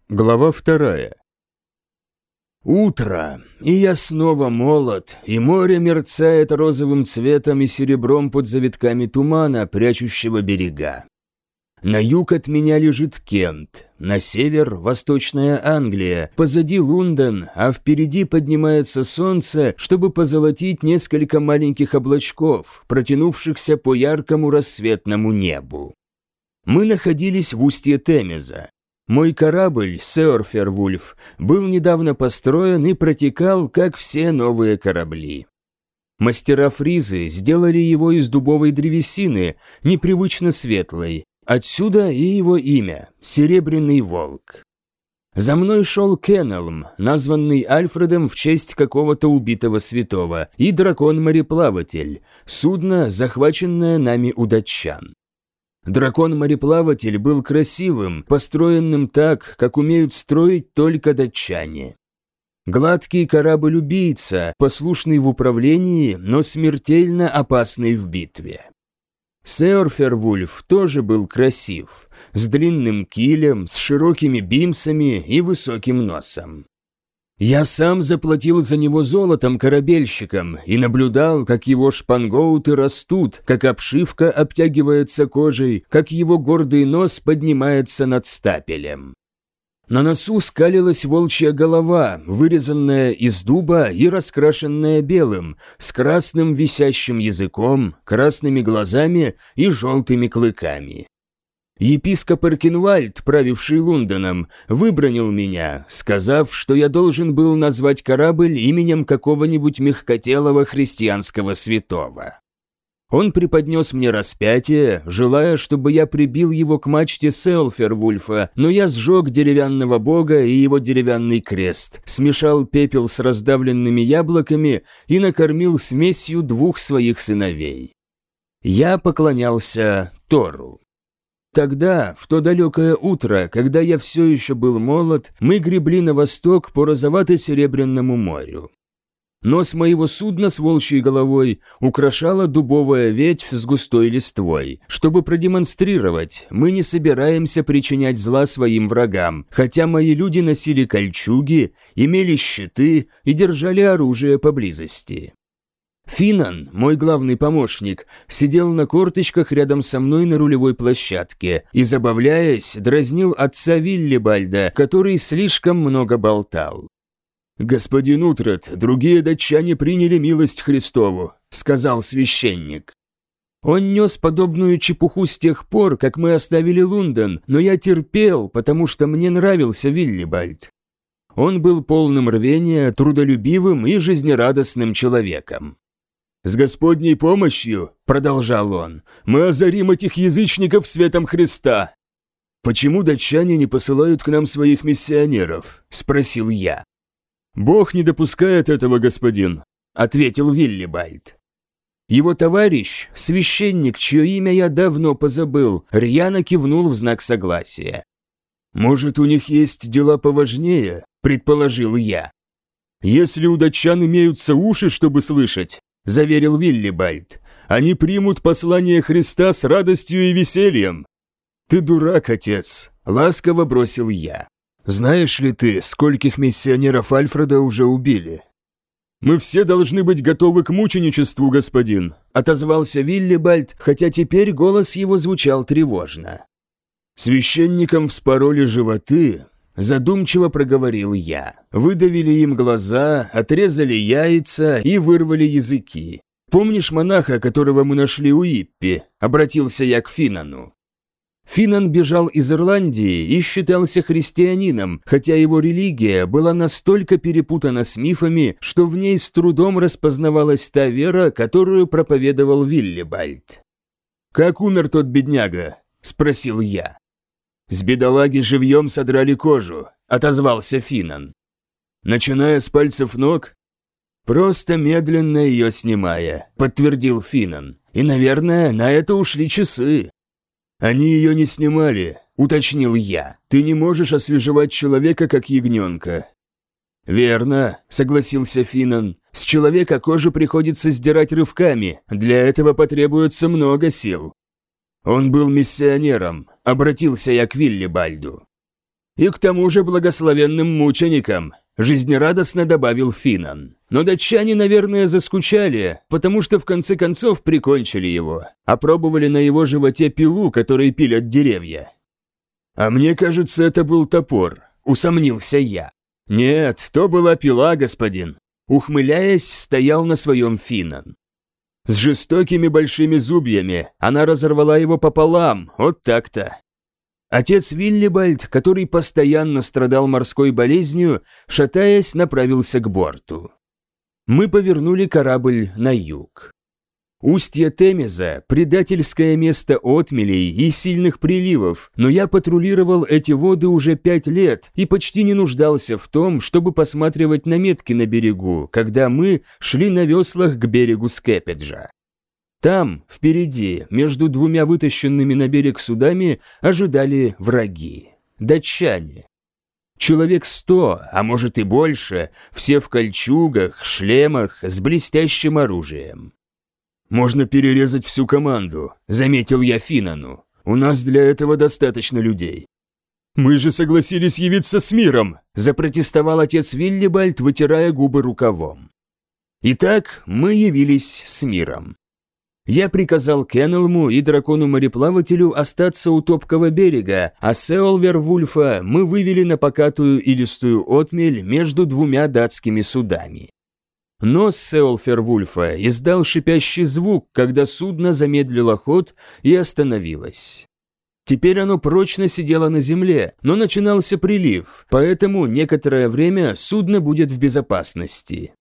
Глава 2. Утро, и я снова молод, и море мерцает розовым цветом и серебром под завитками тумана, прячущего берега. На юг от меня лежит Кент, на север – Восточная Англия, позади Лондон, а впереди поднимается солнце, чтобы позолотить несколько маленьких облачков, протянувшихся по яркому рассветному небу. Мы находились в устье Темза. Мой корабль, Сеорфервульф, был недавно построен и протекал, как все новые корабли. Мастера фризы сделали его из дубовой древесины, непривычно светлой. Отсюда и его имя – Серебряный Волк. За мной шел Кеннелм, названный Альфредом в честь какого-то убитого святого, и Дракон-мореплаватель, судно, захваченное нами у датчан. Дракон-мореплаватель был красивым, построенным так, как умеют строить только датчане. Гладкий корабль-убийца, послушный в управлении, но смертельно опасный в битве. Сеорфервульф тоже был красив, с длинным килем, с широкими бимсами и высоким носом. Я сам заплатил за него золотом корабельщикам и наблюдал, как его шпангоуты растут, как обшивка обтягивается кожей, как его гордый нос поднимается над стапелем. На носу скалилась волчья голова, вырезанная из дуба и раскрашенная белым, с красным висящим языком, красными глазами и желтыми клыками. Епископ Эркинвальд, правивший Лондоном, выбранил меня, сказав, что я должен был назвать корабль именем какого-нибудь мягкотелого христианского святого. Он преподнес мне распятие, желая, чтобы я прибил его к мачте Сеорфервульфа, но я сжег деревянного бога и его деревянный крест, смешал пепел с раздавленными яблоками и накормил смесью двух своих сыновей. Я поклонялся Тору. Тогда, в то далекое утро, когда я все еще был молод, мы гребли на восток по розовато-серебряному морю. Нос моего судна с волчьей головой украшала дубовая ветвь с густой листвой, чтобы продемонстрировать, мы не собираемся причинять зла своим врагам, хотя мои люди носили кольчуги, имели щиты и держали оружие поблизости. Финан, мой главный помощник, сидел на корточках рядом со мной на рулевой площадке и, забавляясь, дразнил отца Виллибальда, который слишком много болтал. «Господин Утрат, другие датчане приняли милость Христову», — сказал священник. Он нес подобную чепуху с тех пор, как мы оставили Лондон, но я терпел, потому что мне нравился Виллибальд. Он был полным рвения, трудолюбивым и жизнерадостным человеком. «С Господней помощью, — продолжал он, — мы озарим этих язычников светом Христа». «Почему датчане не посылают к нам своих миссионеров?» — спросил я. «Бог не допускает этого, господин», — ответил Виллибальд. Его товарищ, священник, чье имя я давно позабыл, рьяно кивнул в знак согласия. «Может, у них есть дела поважнее?» — предположил я. «Если у датчан имеются уши, чтобы слышать», — заверил Виллибальд, — «они примут послание Христа с радостью и весельем». «Ты дурак, отец», — ласково бросил я. «Знаешь ли ты, скольких миссионеров Альфреда уже убили?» «Мы все должны быть готовы к мученичеству, господин», — отозвался Виллибальд, хотя теперь голос его звучал тревожно. «Священникам вспороли животы», — задумчиво проговорил я. «Выдавили им глаза, отрезали яйца и вырвали языки. Помнишь монаха, которого мы нашли у Иппи?» — обратился я к Финану. Финан бежал из Ирландии и считался христианином, хотя его религия была настолько перепутана с мифами, что в ней с трудом распознавалась та вера, которую проповедовал Виллибальд. «Как умер тот бедняга?» – спросил я. «С бедолаги живьем содрали кожу», – отозвался Финан. «Начиная с пальцев ног?» «Просто медленно ее снимая», – подтвердил Финан. «И, наверное, на это ушли часы». «Они ее не снимали», – уточнил я. «Ты не можешь освежевать человека, как ягненка». «Верно», – согласился Финан. «С человека кожу приходится сдирать рывками. Для этого потребуется много сил». «Он был миссионером», – обратился я к Виллибальду. «И к тому же благословенным мученикам», – жизнерадостно добавил Финан. «Но датчане, наверное, заскучали, потому что в конце концов прикончили его, опробовали на его животе пилу, которой пилят деревья». «А мне кажется, это был топор», – усомнился я. «Нет, то была пила, господин», – ухмыляясь, стоял на своем Финан. «С жестокими большими зубьями, она разорвала его пополам, вот так-то». Отец Виллибальд, который постоянно страдал морской болезнью, шатаясь, направился к борту. Мы повернули корабль на юг. Устье Темеза – предательское место отмелей и сильных приливов, но я патрулировал эти воды уже 5 лет и почти не нуждался в том, чтобы посматривать на метки на берегу, когда мы шли на веслах к берегу Скепеджа. Там, впереди, между 2 вытащенными на берег судами, ожидали враги – датчане. Человек 100, а может и больше, все в кольчугах, шлемах, с блестящим оружием. «Можно перерезать всю команду», – заметил я Финану. «У нас для этого достаточно людей». «Мы же согласились явиться с миром», – запротестовал отец Виллибальд, вытирая губы рукавом. Итак, мы явились с миром. Я приказал Кеннелму и дракону-мореплавателю остаться у топкого берега, а Сеолвервульфа мы вывели на покатую и листую отмель между 2 датскими судами. Нос Сеолфервульфа издал шипящий звук, когда судно замедлило ход и остановилось. Теперь оно прочно сидело на земле, но начинался прилив, поэтому некоторое время судно будет в безопасности.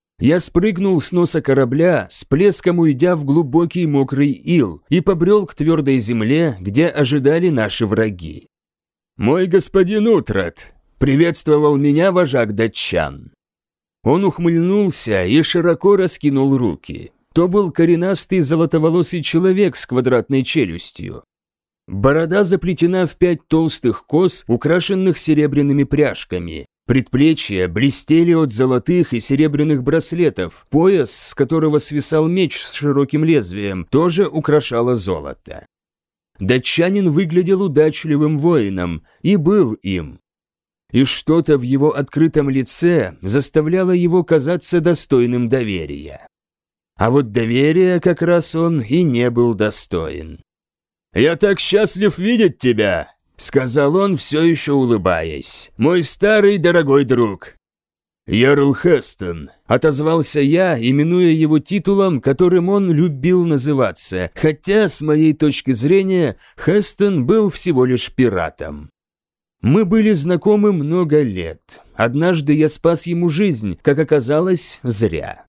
Я спрыгнул с носа корабля, с плеском уйдя в глубокий мокрый ил, и побрел к твердой земле, где ожидали наши враги. «Мой господин Утрат!» – приветствовал меня вожак датчан. Он ухмыльнулся и широко раскинул руки. То был коренастый золотоволосый человек с квадратной челюстью. Борода заплетена в 5 толстых кос, украшенных серебряными пряжками. Предплечья блестели от золотых и серебряных браслетов, пояс, с которого свисал меч с широким лезвием, тоже украшало золото. Датчанин выглядел удачливым воином и был им. И что-то в его открытом лице заставляло его казаться достойным доверия. А вот доверия как раз он и не был достоин. «Я так счастлив видеть тебя!» – сказал он, все еще улыбаясь. «Мой старый дорогой друг!» «Ярл Хестон», – отозвался я, именуя его титулом, которым он любил называться, хотя, с моей точки зрения, Хестон был всего лишь пиратом. Мы были знакомы много лет. Однажды я спас ему жизнь, как оказалось, зря.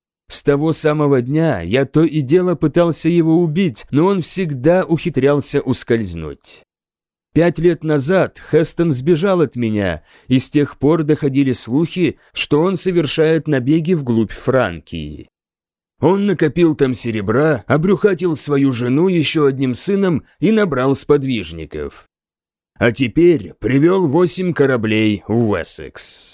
С того самого дня я то и дело пытался его убить, но он всегда ухитрялся ускользнуть. 5 лет назад Хестон сбежал от меня, и с тех пор доходили слухи, что он совершает набеги вглубь Франкии. Он накопил там серебра, обрюхатил свою жену еще одним сыном и набрал сподвижников. А теперь привел 8 кораблей в Уэссекс.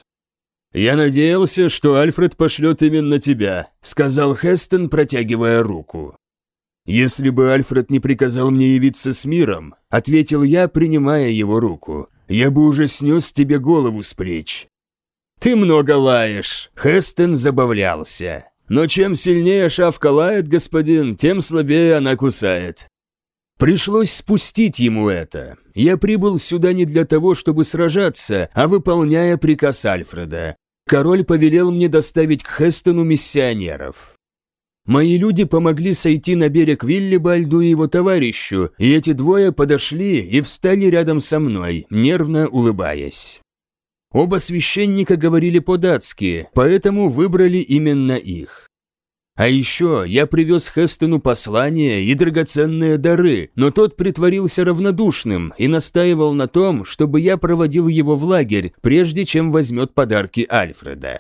«Я надеялся, что Альфред пошлет именно тебя», — сказал Хестон, протягивая руку. «Если бы Альфред не приказал мне явиться с миром», — ответил я, принимая его руку, — «я бы уже снес тебе голову с плеч». «Ты много лаешь», — Хестон забавлялся. «Но чем сильнее шавка лает, господин, тем слабее она кусает». Пришлось спустить ему это. Я прибыл сюда не для того, чтобы сражаться, а выполняя приказ Альфреда. Король повелел мне доставить к Хестону миссионеров. Мои люди помогли сойти на берег Виллибальду и его товарищу, и эти двое подошли и встали рядом со мной, нервно улыбаясь. Оба священника говорили по-датски, поэтому выбрали именно их. А еще я привез Хестону послания и драгоценные дары, но тот притворился равнодушным и настаивал на том, чтобы я проводил его в лагерь, прежде чем возьмет подарки Альфреда.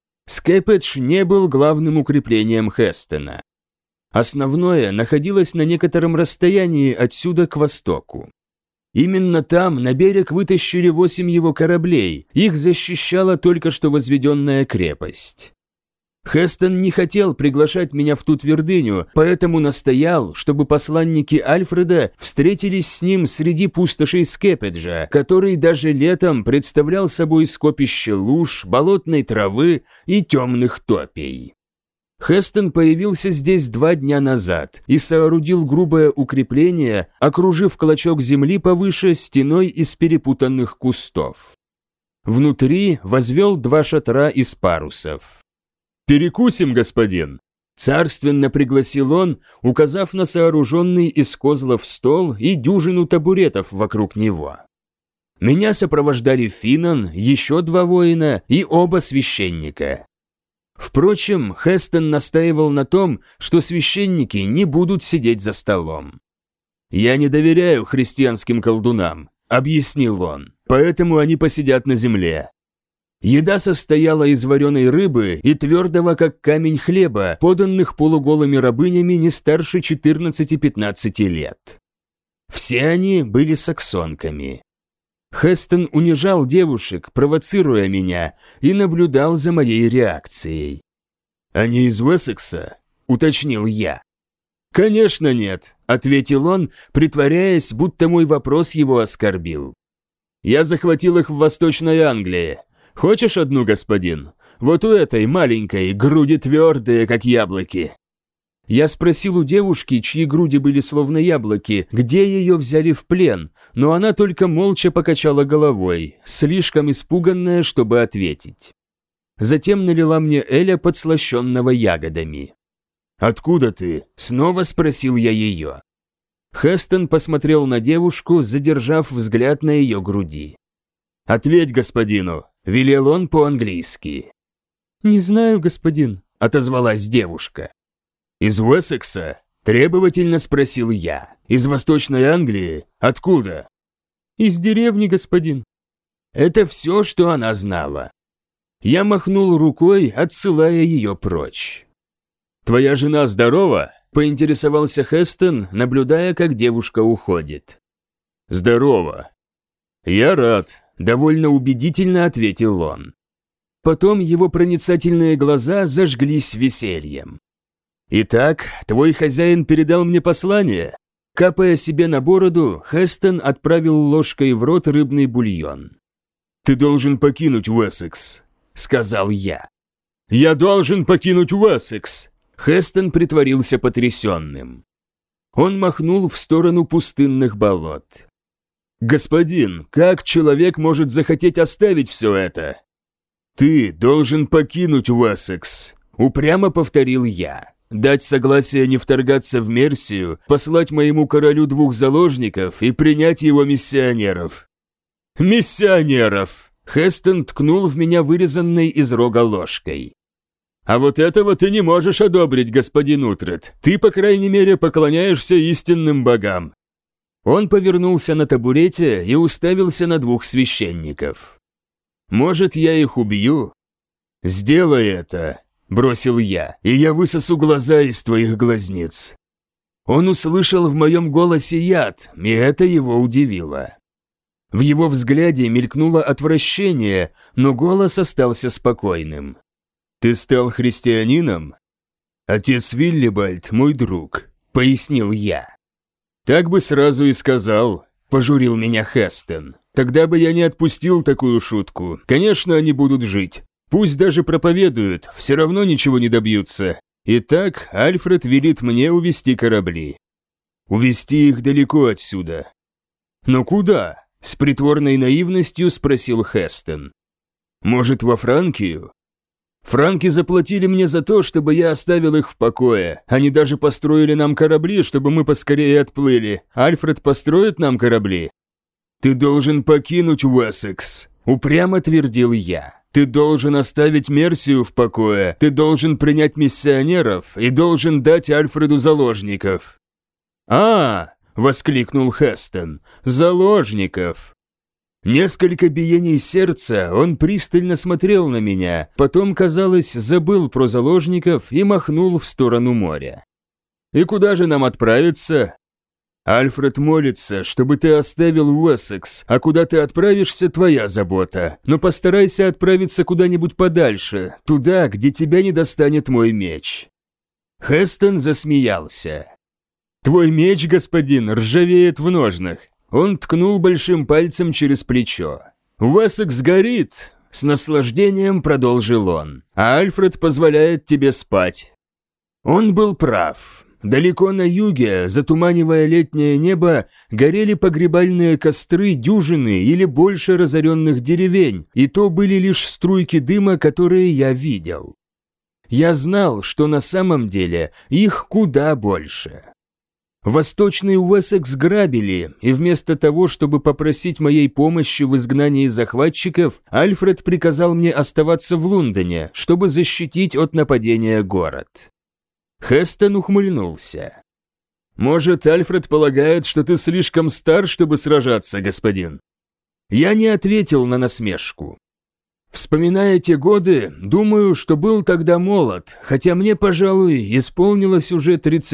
Скепедж не был главным укреплением Хестона. Основное находилось на некотором расстоянии отсюда к востоку. Именно там на берег вытащили 8 его кораблей, их защищала только что возведенная крепость. Хестон не хотел приглашать меня в ту твердыню, поэтому настоял, чтобы посланники Альфреда встретились с ним среди пустошей Скепеджа, который даже летом представлял собой скопище луж, болотной травы и темных топей. Хестон появился здесь 2 дня назад и соорудил грубое укрепление, окружив клочок земли повыше стеной из перепутанных кустов. Внутри возвел 2 шатра из парусов. «Перекусим, господин!» Царственно пригласил он, указав на сооруженный из козлов стол и дюжину табуретов вокруг него. Меня сопровождали Финан, еще 2 воина и оба священника. Впрочем, Хестон настаивал на том, что священники не будут сидеть за столом. «Я не доверяю христианским колдунам», — объяснил он, — «поэтому они посидят на земле». Еда состояла из вареной рыбы и твердого, как камень, хлеба, поданных полуголыми рабынями не старше 14-15 лет. Все они были саксонками. Хестон унижал девушек, провоцируя меня, и наблюдал за моей реакцией. «Они из Уэссекса?» – уточнил я. «Конечно нет», – ответил он, притворяясь, будто мой вопрос его оскорбил. «Я захватил их в Восточной Англии. Хочешь одну, господин? Вот у этой маленькой груди твердые, как яблоки». Я спросил у девушки, чьи груди были словно яблоки, где ее взяли в плен, но она только молча покачала головой, слишком испуганная, чтобы ответить. Затем налила мне эля, подслащенного ягодами. «Откуда ты?» – снова спросил я ее. Хестон посмотрел на девушку, задержав взгляд на ее груди. «Ответь господину», – велел он по-английски. «Не знаю, господин», – отозвалась девушка. «Из Уэссекса?» – требовательно спросил я. «Из Восточной Англии? Откуда?» «Из деревни, господин». Это все, что она знала. Я махнул рукой, отсылая ее прочь. «Твоя жена здорова?» – поинтересовался Хестон, наблюдая, как девушка уходит. «Здорово». «Я рад», – довольно убедительно ответил он. Потом его проницательные глаза зажглись весельем. «Итак, твой хозяин передал мне послание?» Капая себе на бороду, Хестон отправил ложкой в рот рыбный бульон. «Ты должен покинуть Уэссекс», — сказал я. «Я должен покинуть Уэссекс!» Хестон притворился потрясенным. Он махнул в сторону пустынных болот. «Господин, как человек может захотеть оставить все это?» «Ты должен покинуть Уэссекс», — упрямо повторил я. «Дать согласие не вторгаться в Мерсию, послать моему королю 2 заложников и принять его миссионеров». «Миссионеров!» Хестон ткнул в меня вырезанной из рога ложкой. «А вот этого ты не можешь одобрить, господин Утрет. Ты, по крайней мере, поклоняешься истинным богам». Он повернулся на табурете и уставился на 2 священников. «Может, я их убью?» «Сделай это», – бросил я, – «и я высосу глаза из твоих глазниц». Он услышал в моем голосе яд, и это его удивило. В его взгляде мелькнуло отвращение, но голос остался спокойным. «Ты стал христианином?» «Отец Виллибальд, мой друг», – пояснил я. «Так бы сразу и сказал», – пожурил меня Хестон. «Тогда бы я не отпустил такую шутку. Конечно, они будут жить. Пусть даже проповедуют, все равно ничего не добьются. Итак, Альфред велит мне увести корабли. Увести их далеко отсюда». «Но куда?» – с притворной наивностью спросил Хестон. «Может, во Франкию?» «Франки заплатили мне за то, чтобы я оставил их в покое. Они даже построили нам корабли, чтобы мы поскорее отплыли. Альфред построит нам корабли?» «Ты должен покинуть Уэссекс», – упрямо твердил я. «Ты должен оставить Мерсию в покое, ты должен принять миссионеров и должен дать Альфреду заложников». «А!» – воскликнул Хестон. «Заложников!» Несколько биений сердца он пристально смотрел на меня, потом, казалось, забыл про заложников и махнул в сторону моря. «И куда же нам отправиться?» Альфред молится, чтобы ты оставил Уэссекс, а куда ты отправишься – твоя забота. Но постарайся отправиться куда-нибудь подальше, туда, где тебя не достанет мой меч». Хестон засмеялся. «Твой меч, господин, ржавеет в ножнах». Он ткнул большим пальцем через плечо. «Уэссекс горит!» – с наслаждением продолжил он. «А Альфред позволяет тебе спать». Он был прав. Далеко на юге, затуманивая летнее небо, горели погребальные костры дюжины или больше разоренных деревень, и то были лишь струйки дыма, которые я видел. Я знал, что на самом деле их куда больше. Восточный Уэссекс грабили, и вместо того, чтобы попросить моей помощи в изгнании захватчиков, Альфред приказал мне оставаться в Лондоне, чтобы защитить от нападения город. Хестон ухмыльнулся. «Может, Альфред полагает, что ты слишком стар, чтобы сражаться, господин?» Я не ответил на насмешку. Вспоминая те годы, думаю, что был тогда молод, хотя мне, пожалуй, исполнилось уже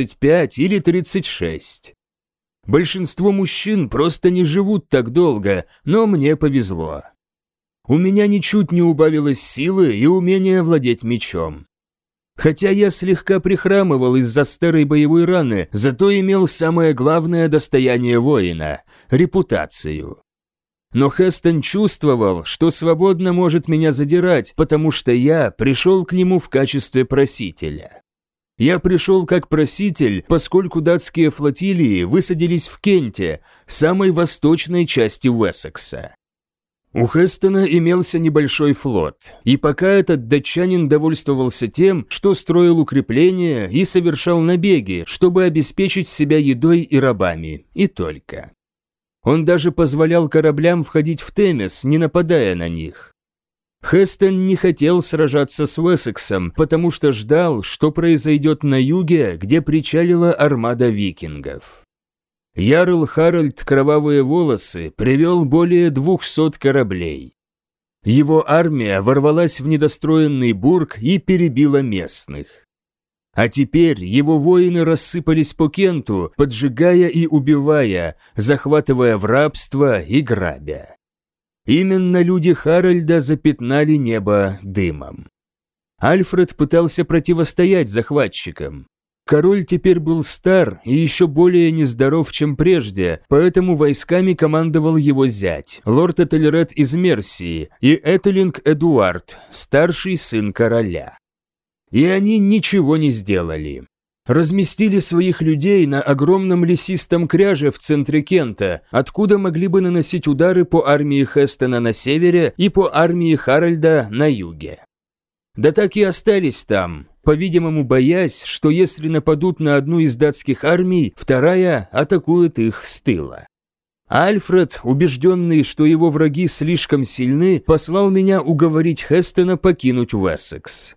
35 или 36. Большинство мужчин просто не живут так долго, но мне повезло. У меня ничуть не убавилось силы и умения владеть мечом. Хотя я слегка прихрамывал из-за старой боевой раны, зато имел самое главное достояние воина – репутацию. Но Хестон чувствовал, что свободно может меня задирать, потому что я пришел к нему в качестве просителя. Я пришел как проситель, поскольку датские флотилии высадились в Кенте, самой восточной части Уэссекса. У Хестона имелся небольшой флот, и пока этот датчанин довольствовался тем, что строил укрепления и совершал набеги, чтобы обеспечить себя едой и рабами, и только. Он даже позволял кораблям входить в Темес, не нападая на них. Хестон не хотел сражаться с Уэссексом, потому что ждал, что произойдет на юге, где причалила армада викингов. Ярл Харальд Кровавые Волосы привел более 200 кораблей. Его армия ворвалась в недостроенный бург и перебила местных. А теперь его воины рассыпались по Кенту, поджигая и убивая, захватывая в рабство и грабя. Именно люди Харальда запятнали небо дымом. Альфред пытался противостоять захватчикам. Король теперь был стар и еще более нездоров, чем прежде, поэтому войсками командовал его зять, лорд Этельред из Мерсии, и Этелинг Эдуард, старший сын короля. И они ничего не сделали. Разместили своих людей на огромном лесистом кряже в центре Кента, откуда могли бы наносить удары по армии Хестона на севере и по армии Харальда на юге. Да так и остались там, по-видимому, боясь, что если нападут на одну из датских армий, вторая атакует их с тыла. Альфред, убежденный, что его враги слишком сильны, послал меня уговорить Хестона покинуть Уэссекс.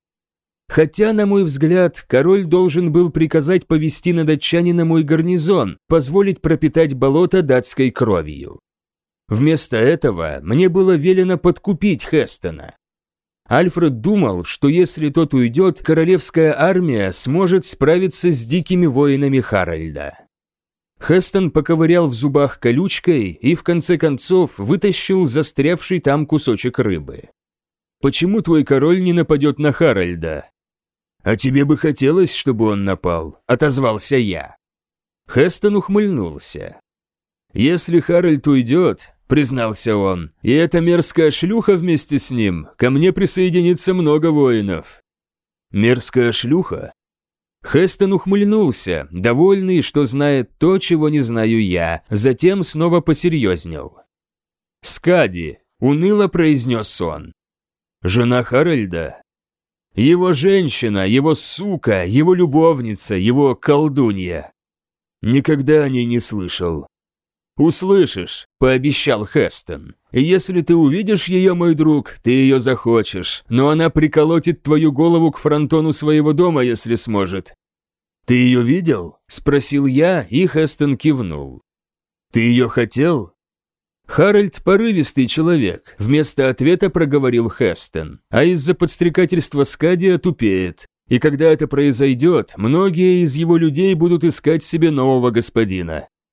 Хотя, на мой взгляд, король должен был приказать повести на датчанина мой гарнизон, позволить пропитать болото датской кровью. Вместо этого мне было велено подкупить Хестона. Альфред думал, что если тот уйдет, королевская армия сможет справиться с дикими воинами Харальда. Хестон поковырял в зубах колючкой и в конце концов вытащил застрявший там кусочек рыбы. «Почему твой король не нападет на Харальда?» «А тебе бы хотелось, чтобы он напал?» – отозвался я. Хестон ухмыльнулся. «Если Харальд уйдет, – признался он, – и эта мерзкая шлюха вместе с ним, ко мне присоединится много воинов». «Мерзкая шлюха?» Хестон ухмыльнулся, довольный, что знает то, чего не знаю я, затем снова посерьезнел. «Скади», – уныло произнес он. «Жена Харальда?» «Его женщина, его сука, его любовница, его колдунья». «Никогда о ней не слышал». «Услышишь», – пообещал Хестон. «Если ты увидишь ее, мой друг, ты ее захочешь, но она приколотит твою голову к фронтону своего дома, если сможет». «Ты ее видел?» – спросил я, и Хестон кивнул. «Ты ее хотел?» «Харальд – порывистый человек», – вместо ответа проговорил Хестон, а из-за подстрекательства Скади отупеет. И когда это произойдет, многие из его людей будут искать себе нового господина.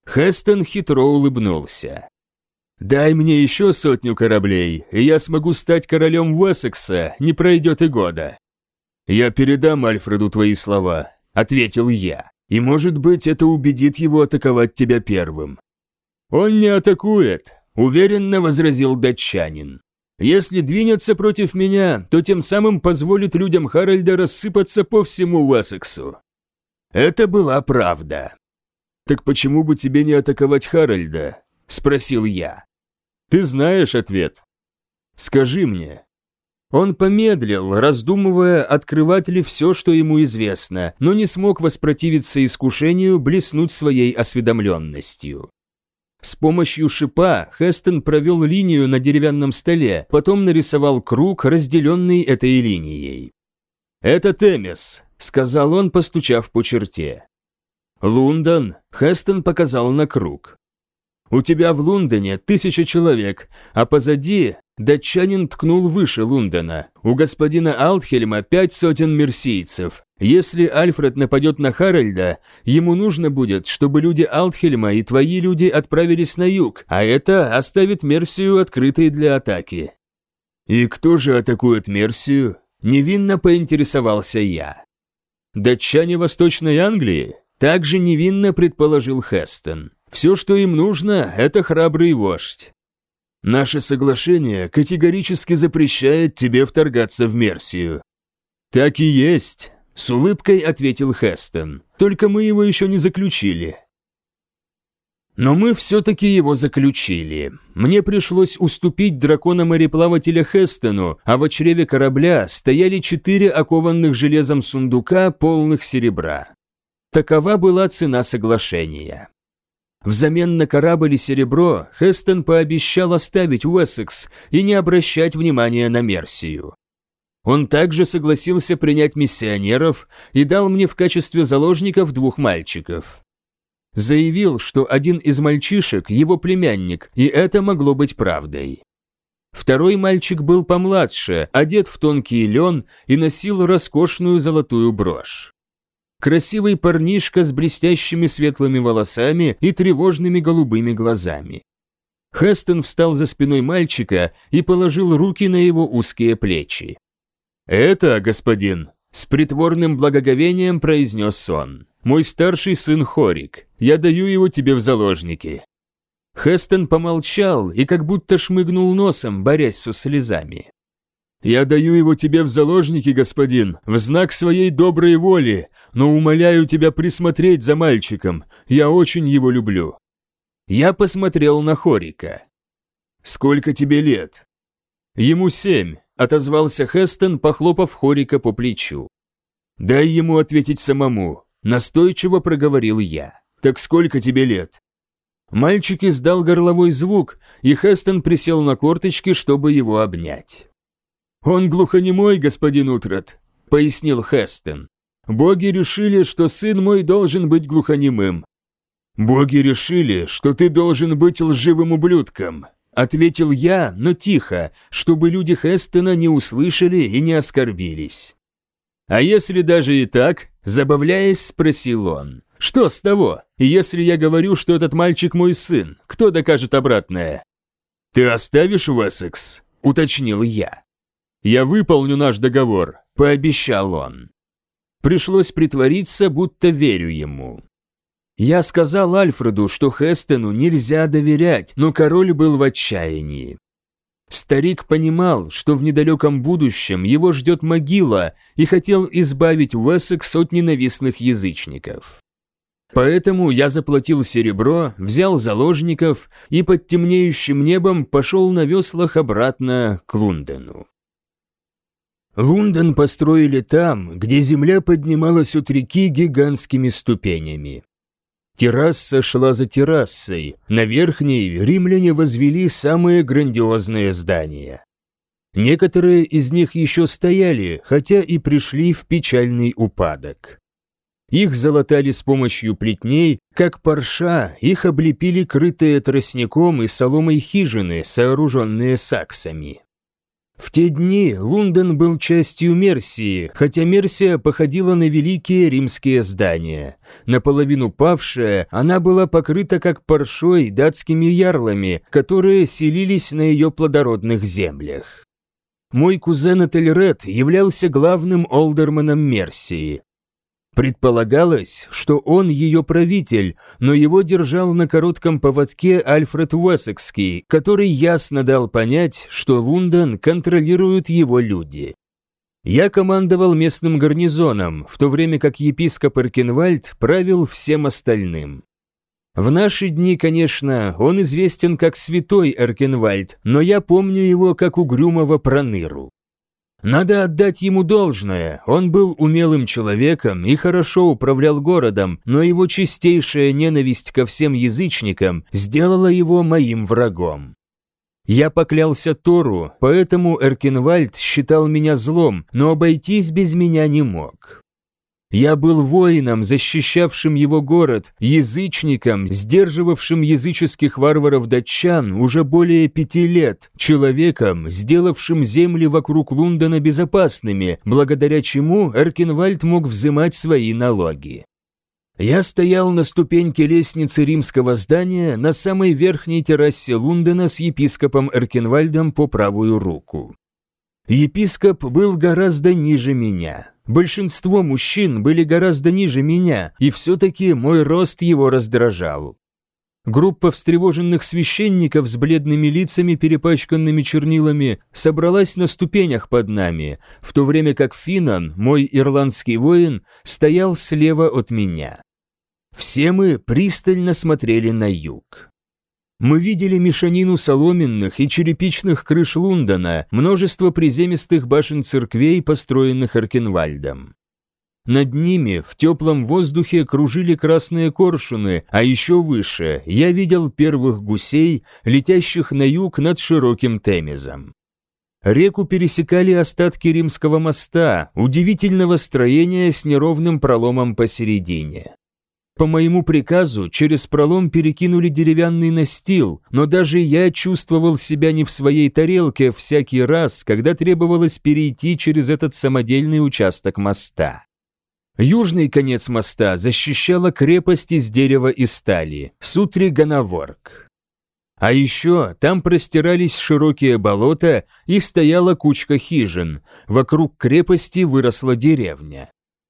Хестон хитро улыбнулся. «Дай мне еще 100 кораблей, и я смогу стать королем Уэссекса, не пройдет и года». «Я передам Альфреду твои слова», — ответил я, «и, может быть, это убедит его атаковать тебя первым». «Он не атакует», — уверенно возразил датчанин. «Если двинется против меня, то тем самым позволит людям Харальда рассыпаться по всему Уэссексу». Это была правда. «Так почему бы тебе не атаковать Харальда?» – спросил я. «Ты знаешь ответ. Скажи мне». Он помедлил, раздумывая, открывать ли все, что ему известно, но не смог воспротивиться искушению блеснуть своей осведомленностью. С помощью шипа Хестон провел линию на деревянном столе, потом нарисовал круг, разделенный этой линией. «Это Темес», – сказал он, постучав по черте. «Лондон», – Хестон показал на круг. «У тебя в Лондоне 1000 человек, а позади датчанин ткнул выше Лондона. У господина Алтхельма 500 мерсийцев. Если Альфред нападет на Харальда, ему нужно будет, чтобы люди Алтхельма и твои люди отправились на юг, а это оставит Мерсию открытой для атаки». «И кто же атакует Мерсию?» – невинно поинтересовался я. «Датчане Восточной Англии?» – также невинно предположил Хестон. «Все, что им нужно, это храбрый вождь. Наше соглашение категорически запрещает тебе вторгаться в Мерсию». «Так и есть», – с улыбкой ответил Хестон. «Только мы его еще не заключили». Но мы все-таки его заключили. Мне пришлось уступить дракона-мореплавателя Хестону, а в чреве корабля стояли 4 окованных железом сундука, полных серебра. Такова была цена соглашения. Взамен на корабль и серебро Хестон пообещал оставить Уэссекс и не обращать внимания на Мерсию. Он также согласился принять миссионеров и дал мне в качестве заложников 2 мальчиков. Заявил, что один из мальчишек – его племянник, и это могло быть правдой. Второй мальчик был помладше, одет в тонкий лен и носил роскошную золотую брошь. Красивый парнишка с блестящими светлыми волосами и тревожными голубыми глазами. Хестон встал за спиной мальчика и положил руки на его узкие плечи. «Это, господин», – с притворным благоговением произнес он, – «мой старший сын Хорик. Я даю его тебе в заложники». Хестон помолчал и как будто шмыгнул носом, борясь со слезами. «Я даю его тебе в заложники, господин, в знак своей доброй воли, но умоляю тебя присмотреть за мальчиком, я очень его люблю». Я посмотрел на Хорика. «Сколько тебе лет?» «Ему 7», – отозвался Хестон, похлопав Хорика по плечу. «Дай ему ответить самому», – настойчиво проговорил я. «Так сколько тебе лет?» Мальчик издал горловой звук, и Хестон присел на корточки, чтобы его обнять. «Он глухонемой, господин Утрат», – пояснил Хестон. «Боги решили, что сын мой должен быть глухонемым». «Боги решили, что ты должен быть лживым ублюдком», – ответил я, но тихо, чтобы люди Хестона не услышали и не оскорбились. «А если даже и так?» – забавляясь, спросил он. «Что с того? Если я говорю, что этот мальчик мой сын, кто докажет обратное?» «Ты оставишь Уэссекс?» – уточнил я. «Я выполню наш договор», – пообещал он. Пришлось притвориться, будто верю ему. Я сказал Альфреду, что Хестону нельзя доверять, но король был в отчаянии. Старик понимал, что в недалеком будущем его ждет могила, и хотел избавить Уэссекс от ненавистных язычников. Поэтому я заплатил серебро, взял заложников и под темнеющим небом пошел на веслах обратно к Лондону. Лондон построили там, где земля поднималась от реки гигантскими ступенями. Терраса шла за террасой, на верхней римляне возвели самые грандиозные здания. Некоторые из них еще стояли, хотя и пришли в печальный упадок. Их залатали с помощью плетней, как парша, их облепили крытые тростником и соломой хижины, сооруженные саксами. В те дни Лунден был частью Мерсии, хотя Мерсия походила на великие римские здания. Наполовину павшая, она была покрыта как паршой датскими ярлами, которые селились на ее плодородных землях. Мой кузен Этельред являлся главным олдерманом Мерсии. Предполагалось, что он ее правитель, но его держал на коротком поводке Альфред Уэссекский, который ясно дал понять, что Лунден контролируют его люди. Я командовал местным гарнизоном, в то время как епископ Эркенвальд правил всем остальным. В наши дни, конечно, он известен как святой Эркенвальд, но я помню его как угрюмого проныру. Надо отдать ему должное, он был умелым человеком и хорошо управлял городом, но его чистейшая ненависть ко всем язычникам сделала его моим врагом. Я поклялся Тору, поэтому Эркенвальд считал меня злом, но обойтись без меня не мог. Я был воином, защищавшим его город, язычником, сдерживавшим языческих варваров-датчан уже более 5 лет, человеком, сделавшим земли вокруг Лундена безопасными, благодаря чему Эркенвальд мог взимать свои налоги. Я стоял на ступеньке лестницы римского здания на самой верхней террасе Лундена с епископом Эркенвальдом по правую руку. Епископ был гораздо ниже меня. Большинство мужчин были гораздо ниже меня, и все-таки мой рост его раздражал. Группа встревоженных священников с бледными лицами, перепачканными чернилами, собралась на ступенях под нами, в то время как Финан, мой ирландский воин, стоял слева от меня. Все мы пристально смотрели на юг. Мы видели мешанину соломенных и черепичных крыш Лундена, множество приземистых башен церквей, построенных Эркенвальдом. Над ними в теплом воздухе кружили красные коршуны, а еще выше я видел первых гусей, летящих на юг над широким Темзом. Реку пересекали остатки римского моста, удивительного строения с неровным проломом посередине. По моему приказу через пролом перекинули деревянный настил, но даже я чувствовал себя не в своей тарелке всякий раз, когда требовалось перейти через этот самодельный участок моста. Южный конец моста защищала крепость из дерева и стали, Сутри-Ганаворк. А еще там простирались широкие болота и стояла кучка хижин, вокруг крепости выросла деревня.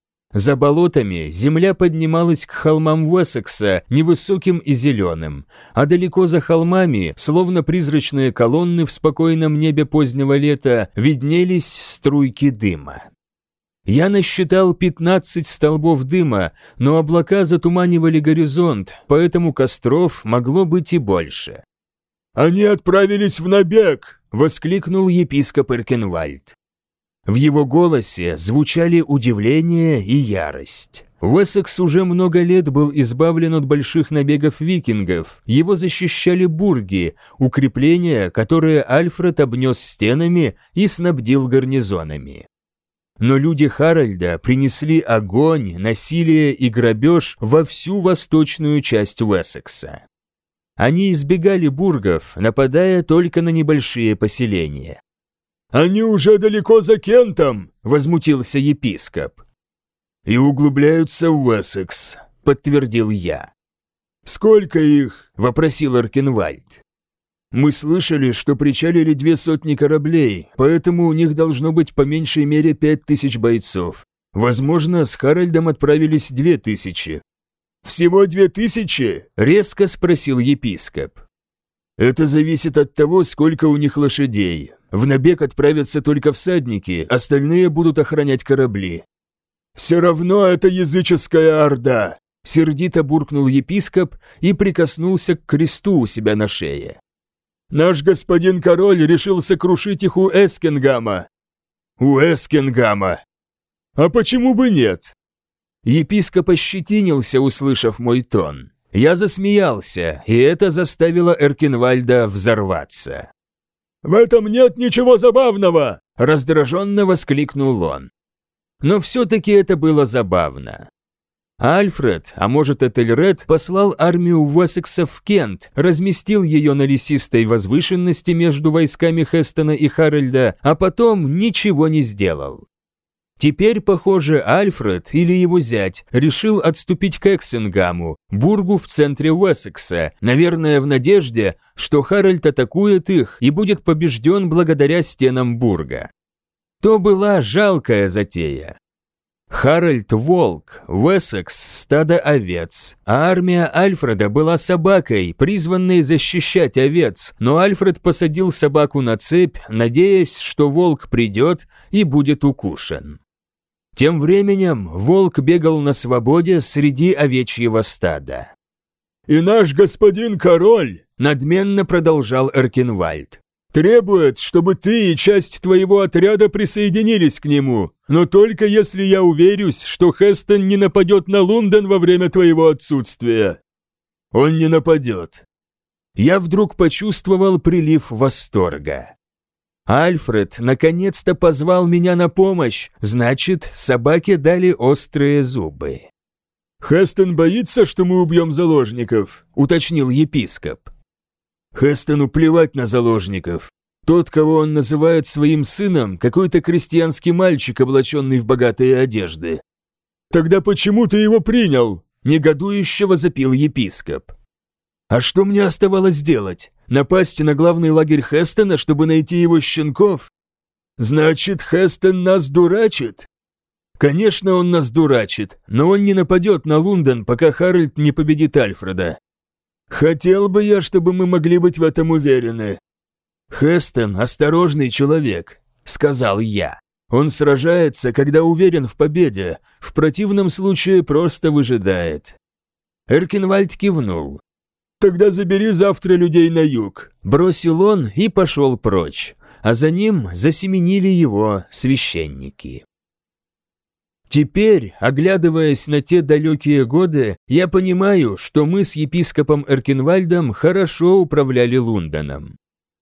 За болотами земля поднималась к холмам Уэссекса, невысоким и зеленым, а далеко за холмами, словно призрачные колонны в спокойном небе позднего лета, виднелись струйки дыма. Я насчитал 15 столбов дыма, но облака затуманивали горизонт, поэтому костров могло быть и больше. «Они отправились в набег!» – воскликнул епископ Эркенвальд. В его голосе звучали удивление и ярость. Уэссекс уже много лет был избавлен от больших набегов викингов, его защищали бурги, укрепления, которые Альфред обнес стенами и снабдил гарнизонами. Но люди Харальда принесли огонь, насилие и грабеж во всю восточную часть Уэссекса. Они избегали бургов, нападая только на небольшие поселения. «Они уже далеко за Кентом!» – возмутился епископ. «И углубляются в Уэссекс», – подтвердил я. «Сколько их?» – вопросил Эркенвальд. «Мы слышали, что причалили 200 кораблей, поэтому у них должно быть по меньшей мере 5000 бойцов. Возможно, с Харальдом отправились 2000. «Всего 2000?» – резко спросил епископ. «Это зависит от того, сколько у них лошадей. В набег отправятся только всадники, остальные будут охранять корабли». «Все равно это языческая орда!» – сердито буркнул епископ и прикоснулся к кресту у себя на шее. «Наш господин король решил сокрушить их у Эскингама». «У Эскингама?» «А почему бы нет?» Епископ ощетинился, услышав мой тон. Я засмеялся, и это заставило Эркенвальда взорваться. «В этом нет ничего забавного!» – раздраженно воскликнул он. Но все-таки это было забавно. А Альфред, а может Этельред, послал армию Уэссекса в Кент, разместил ее на лесистой возвышенности между войсками Хестона и Харальда, а потом ничего не сделал. Теперь, похоже, Альфред или его зять решил отступить к Эксингаму, бургу в центре Уэссекса, наверное, в надежде, что Харальд атакует их и будет побежден благодаря стенам бурга. То была жалкая затея. Харальд – волк, Уэссекс – стадо овец, а армия Альфреда была собакой, призванной защищать овец, но Альфред посадил собаку на цепь, надеясь, что волк придет и будет укушен. Тем временем волк бегал на свободе среди овечьего стада. «И наш господин король», – надменно продолжал Эркинвальд, «требует, чтобы ты и часть твоего отряда присоединились к нему, но только если я уверюсь, что Хестон не нападет на Лондон во время твоего отсутствия». «Он не нападет». Я вдруг почувствовал прилив восторга. Альфред наконец-то позвал меня на помощь, значит, собаке дали острые зубы. «Хестон боится, что мы убьем заложников», – уточнил епископ. «Хестону плевать на заложников. Тот, кого он называет своим сыном, какой-то крестьянский мальчик, облаченный в богатые одежды». «Тогда почему ты его принял?» – негодующе возопил епископ. «А что мне оставалось делать? Напасть на главный лагерь Хестона, чтобы найти его щенков? Значит, Хестон нас дурачит?» «Конечно, он нас дурачит, но он не нападет на Лондон, пока Харальд не победит Альфреда». «Хотел бы я, чтобы мы могли быть в этом уверены». «Хестон – осторожный человек», – сказал я. «Он сражается, когда уверен в победе, в противном случае просто выжидает». Эркинвальд кивнул. «Тогда забери завтра людей на юг», – бросил он и пошел прочь, а за ним засеменили его священники. Теперь, оглядываясь на те далекие годы, я понимаю, что мы с епископом Эркинвальдом хорошо управляли Лондоном.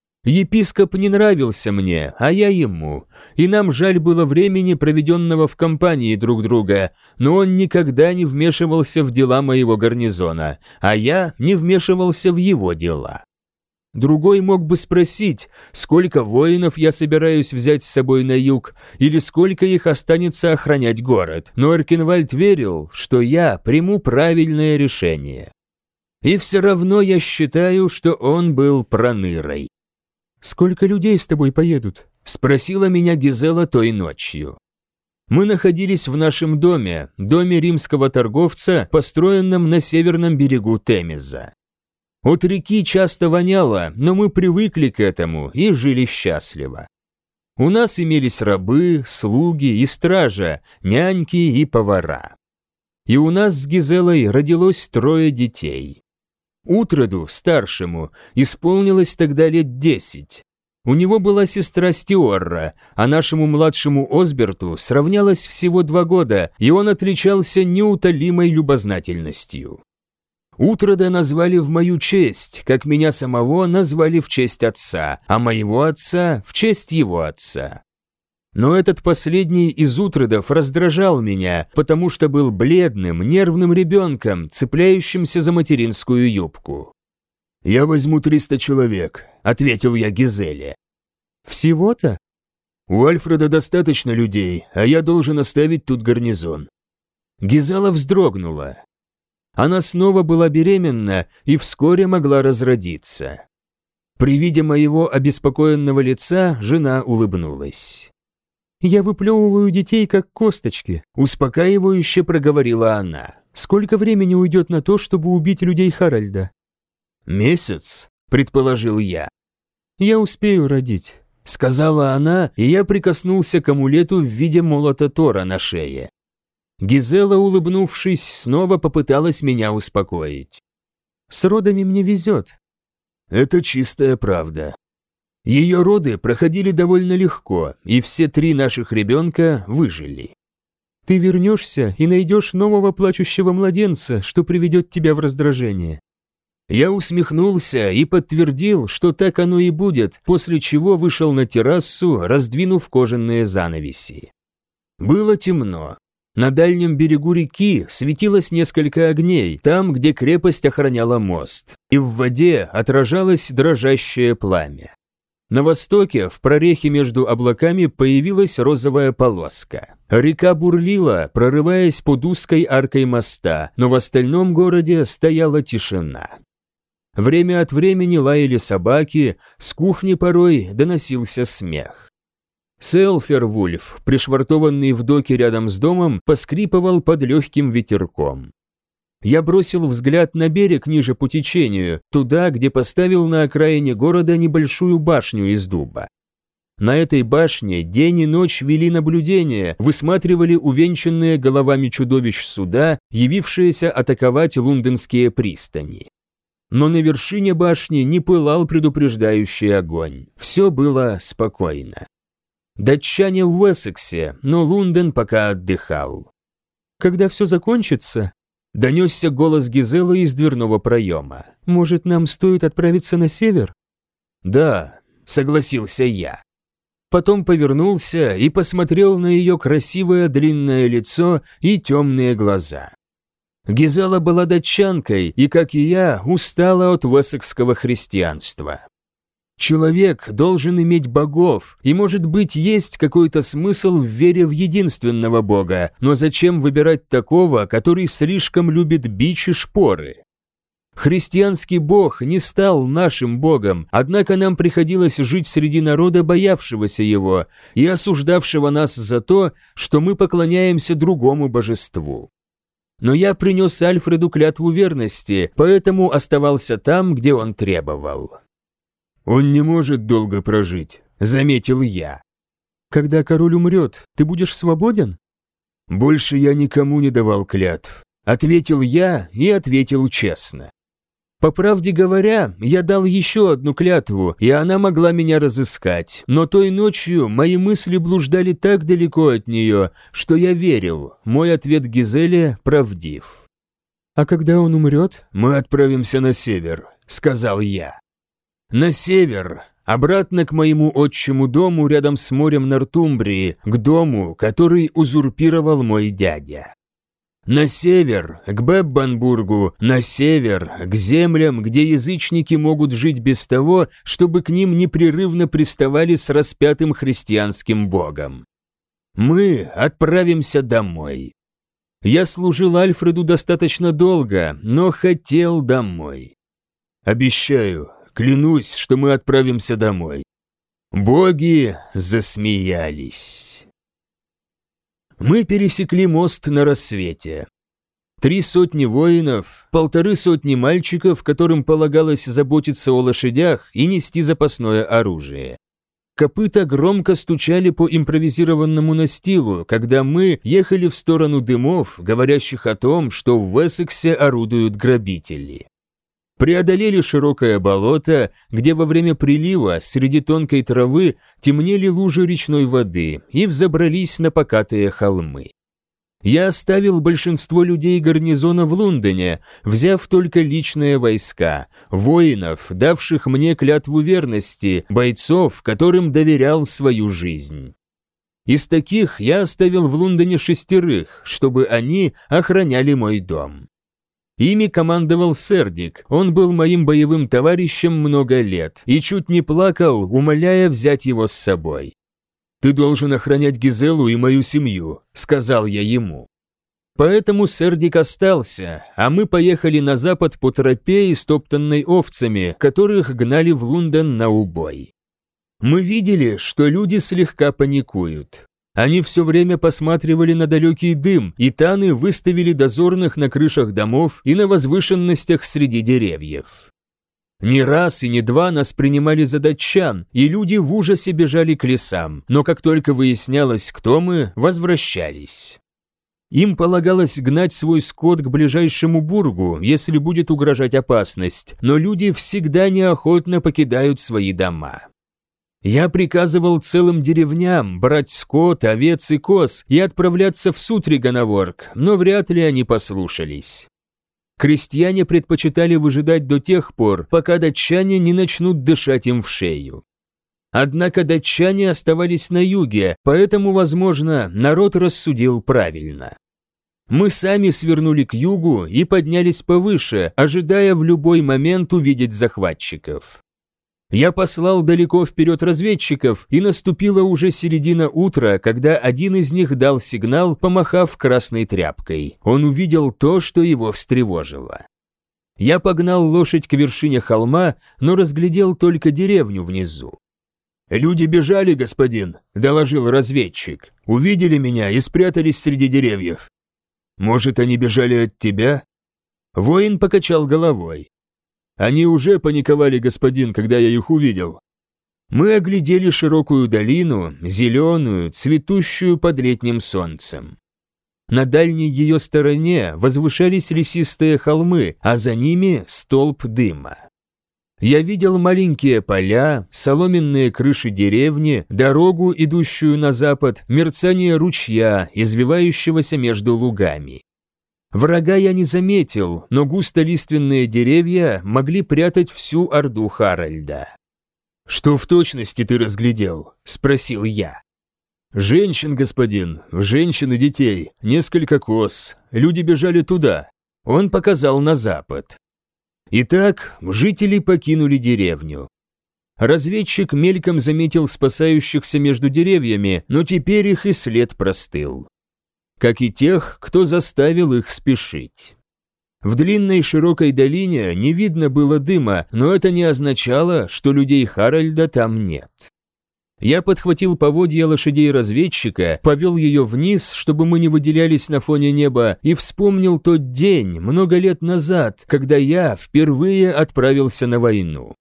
Епископ не нравился мне, а я ему, и нам жаль было времени, проведенного в компании друг друга, но он никогда не вмешивался в дела моего гарнизона, а я не вмешивался в его дела. Другой мог бы спросить, сколько воинов я собираюсь взять с собой на юг, или сколько их останется охранять город, но Эркинвальд верил, что я приму правильное решение. И все равно я считаю, что он был пронырой. «Сколько людей с тобой поедут?» – спросила меня Гизела той ночью. Мы находились в нашем доме римского торговца, построенном на северном берегу Темза. От реки часто воняло, но мы привыкли к этому и жили счастливо. У нас имелись рабы, слуги и стража, няньки и повара. И у нас с Гизелой родилось 3 детей. Утроду, старшему, исполнилось тогда лет 10. У него была сестра Стиорра, а нашему младшему Осберту сравнялось всего 2 года, и он отличался неутолимой любознательностью. Утрода назвали в мою честь, как меня самого назвали в честь отца, а моего отца в честь его отца. Но этот последний из утродов раздражал меня, потому что был бледным, нервным ребенком, цепляющимся за материнскую юбку. «Я возьму 300 человек», – ответил я Гизеле. «Всего-то?» «У Альфреда достаточно людей, а я должен оставить тут гарнизон». Гизела вздрогнула. Она снова была беременна и вскоре могла разродиться. При виде моего обеспокоенного лица жена улыбнулась. «Я выплевываю детей, как косточки», – успокаивающе проговорила она. «Сколько времени уйдет на то, чтобы убить людей Харальда?» «Месяц», – предположил я. «Я успею родить», – сказала она, и я прикоснулся к амулету в виде молота Тора на шее. Гизела, улыбнувшись, снова попыталась меня успокоить. «С родами мне везет». «Это чистая правда». Ее роды проходили довольно легко, и все 3 наших ребенка выжили. «Ты вернешься и найдешь нового плачущего младенца, что приведет тебя в раздражение». Я усмехнулся и подтвердил, что так оно и будет, после чего вышел на террасу, раздвинув кожаные занавеси. Было темно. На дальнем берегу реки светилось несколько огней, там, где крепость охраняла мост, и в воде отражалось дрожащее пламя. На востоке, в прорехе между облаками, появилась розовая полоска. Река бурлила, прорываясь под узкой аркой моста, но в остальном городе стояла тишина. Время от времени лаяли собаки, с кухни порой доносился смех. Селфервульф, пришвартованный в доке рядом с домом, поскрипывал под легким ветерком. Я бросил взгляд на берег ниже по течению, туда, где поставил на окраине города небольшую башню из дуба. На этой башне день и ночь вели наблюдение, высматривали увенчанные головами чудовищ суда, явившиеся атаковать лондонские пристани. Но на вершине башни не пылал предупреждающий огонь. Все было спокойно. Датчане в Уэссексе, но Лондон пока отдыхал. «Когда все закончится?» – донесся голос Гизелы из дверного проема. «Может, нам стоит отправиться на север?» «Да», – согласился я. Потом повернулся и посмотрел на ее красивое длинное лицо и темные глаза. Гизела была датчанкой и, как и я, устала от уэссекского христианства. Человек должен иметь богов, и, может быть, есть какой-то смысл в вере в единственного бога, но зачем выбирать такого, который слишком любит бич и шпоры? Христианский бог не стал нашим богом, однако нам приходилось жить среди народа, боявшегося его, и осуждавшего нас за то, что мы поклоняемся другому божеству. Но я принес Альфреду клятву верности, поэтому оставался там, где он требовал. «Он не может долго прожить», — заметил я. «Когда король умрет, ты будешь свободен?» «Больше я никому не давал клятв», — ответил я и ответил честно. По правде говоря, я дал еще одну клятву, и она могла меня разыскать, но той ночью мои мысли блуждали так далеко от нее, что я верил, мой ответ Гизеле правдив. «А когда он умрет?» «Мы отправимся на север», — сказал я. На север, обратно к моему отчему дому рядом с морем Нортумбрии, к дому, который узурпировал мой дядя. На север, к Беббанбургу, на север, к землям, где язычники могут жить без того, чтобы к ним непрерывно приставали с распятым христианским богом. Мы отправимся домой. Я служил Альфреду достаточно долго, но хотел домой. Обещаю, клянусь, что мы отправимся домой. Боги засмеялись. Мы пересекли мост на рассвете. 300 воинов, 150 мальчиков, которым полагалось заботиться о лошадях и нести запасное оружие. Копыта громко стучали по импровизированному настилу, когда мы ехали в сторону дымов, говорящих о том, что в Уэссексе орудуют грабители. Преодолели широкое болото, где во время прилива среди тонкой травы темнели лужи речной воды, и взобрались на покатые холмы. Я оставил большинство людей гарнизона в Лондоне, взяв только личные войска, воинов, давших мне клятву верности, бойцов, которым доверял свою жизнь. Из таких я оставил в Лондоне 6, чтобы они охраняли мой дом. Ими командовал Сердик, он был моим боевым товарищем много лет и чуть не плакал, умоляя взять его с собой. «Ты должен охранять Гизелу и мою семью», — сказал я ему. Поэтому Сердик остался, а мы поехали на запад по тропе, истоптанной овцами, которых гнали в Лондон на убой. Мы видели, что люди слегка паникуют. Они все время посматривали на далекий дым, и таны выставили дозорных на крышах домов и на возвышенностях среди деревьев. Не раз и не два нас принимали за датчан, и люди в ужасе бежали к лесам, но как только выяснялось, кто мы, возвращались. Им полагалось гнать свой скот к ближайшему бургу, если будет угрожать опасность, но люди всегда неохотно покидают свои дома. Я приказывал целым деревням брать скот, овец и коз и отправляться в Сутриган-на-Ворк, но вряд ли они послушались. Крестьяне предпочитали выжидать до тех пор, пока датчане не начнут дышать им в шею. Однако датчане оставались на юге, поэтому, возможно, народ рассудил правильно. Мы сами свернули к югу и поднялись повыше, ожидая в любой момент увидеть захватчиков. Я послал далеко вперед разведчиков, и наступила уже середина утра, когда один из них дал сигнал, помахав красной тряпкой. Он увидел то, что его встревожило. Я погнал лошадь к вершине холма, но разглядел только деревню внизу. «Люди бежали, господин», – доложил разведчик. «Увидели меня и спрятались среди деревьев». «Может, они бежали от тебя?» Воин покачал головой. «Они уже паниковали, господин, когда я их увидел». Мы оглядели широкую долину, зеленую, цветущую под летним солнцем. На дальней ее стороне возвышались лесистые холмы, а за ними столб дыма. Я видел маленькие поля, соломенные крыши деревни, дорогу, идущую на запад, мерцание ручья, извивающегося между лугами. Врага я не заметил, но густолиственные деревья могли прятать всю орду Харальда. «Что в точности ты разглядел?» – спросил я. «Женщин, господин, женщин и детей, несколько коз. Люди бежали туда». Он показал на запад. Итак, жители покинули деревню. Разведчик мельком заметил спасающихся между деревьями, но теперь их и след простыл. Как и тех, кто заставил их спешить. В длинной широкой долине не видно было дыма, но это не означало, что людей Харальда там нет. Я подхватил поводья лошадей разведчика, повел ее вниз, чтобы мы не выделялись на фоне неба, и вспомнил тот день, много лет назад, когда я впервые отправился на войну.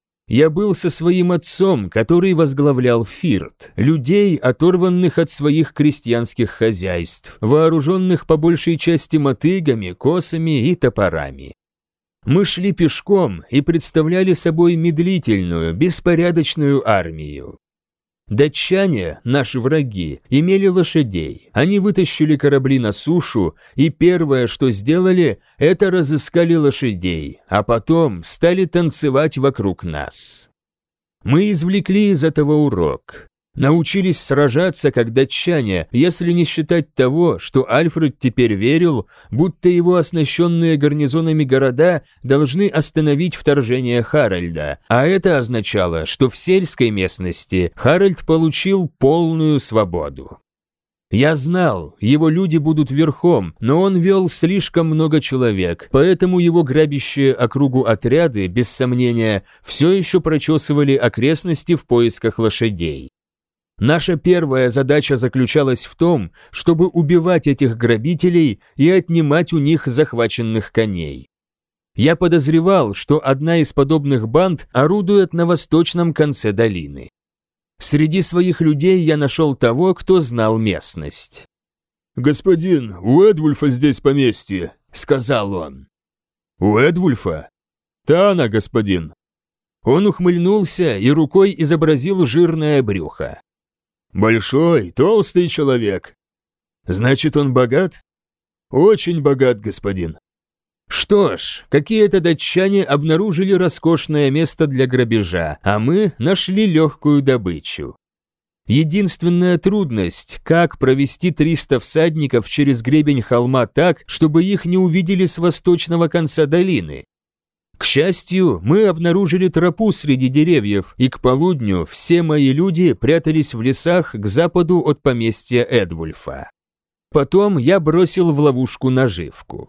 Я был со своим отцом, который возглавлял Фирт, людей, оторванных от своих крестьянских хозяйств, вооруженных по большей части мотыгами, косами и топорами. Мы шли пешком и представляли собой медлительную, беспорядочную армию. Датчане, наши враги, имели лошадей. Они вытащили корабли на сушу, и первое, что сделали, это разыскали лошадей, а потом стали танцевать вокруг нас. Мы извлекли из этого урок. Научились сражаться, как датчане, если не считать того, что Альфред теперь верил, будто его оснащенные гарнизонами города должны остановить вторжение Харальда, а это означало, что в сельской местности Харальд получил полную свободу. Я знал, его люди будут верхом, но он вел слишком много человек, поэтому его грабящие округу отряды, без сомнения, все еще прочесывали окрестности в поисках лошадей. Наша первая задача заключалась в том, чтобы убивать этих грабителей и отнимать у них захваченных коней. Я подозревал, что одна из подобных банд орудует на восточном конце долины. Среди своих людей я нашел того, кто знал местность. «Господин, у Эдвульфа здесь поместье», — сказал он. «У Эдвульфа?» «Тана, господин». Он ухмыльнулся и рукой изобразил жирное брюхо. «Большой, толстый человек. Значит, он богат?» «Очень богат, господин». Что ж, какие-то датчане обнаружили роскошное место для грабежа, а мы нашли легкую добычу. Единственная трудность – как провести 300 всадников через гребень холма так, чтобы их не увидели с восточного конца долины. К счастью, мы обнаружили тропу среди деревьев, и к полудню все мои люди прятались в лесах к западу от поместья Эдвульфа. Потом я бросил в ловушку наживку.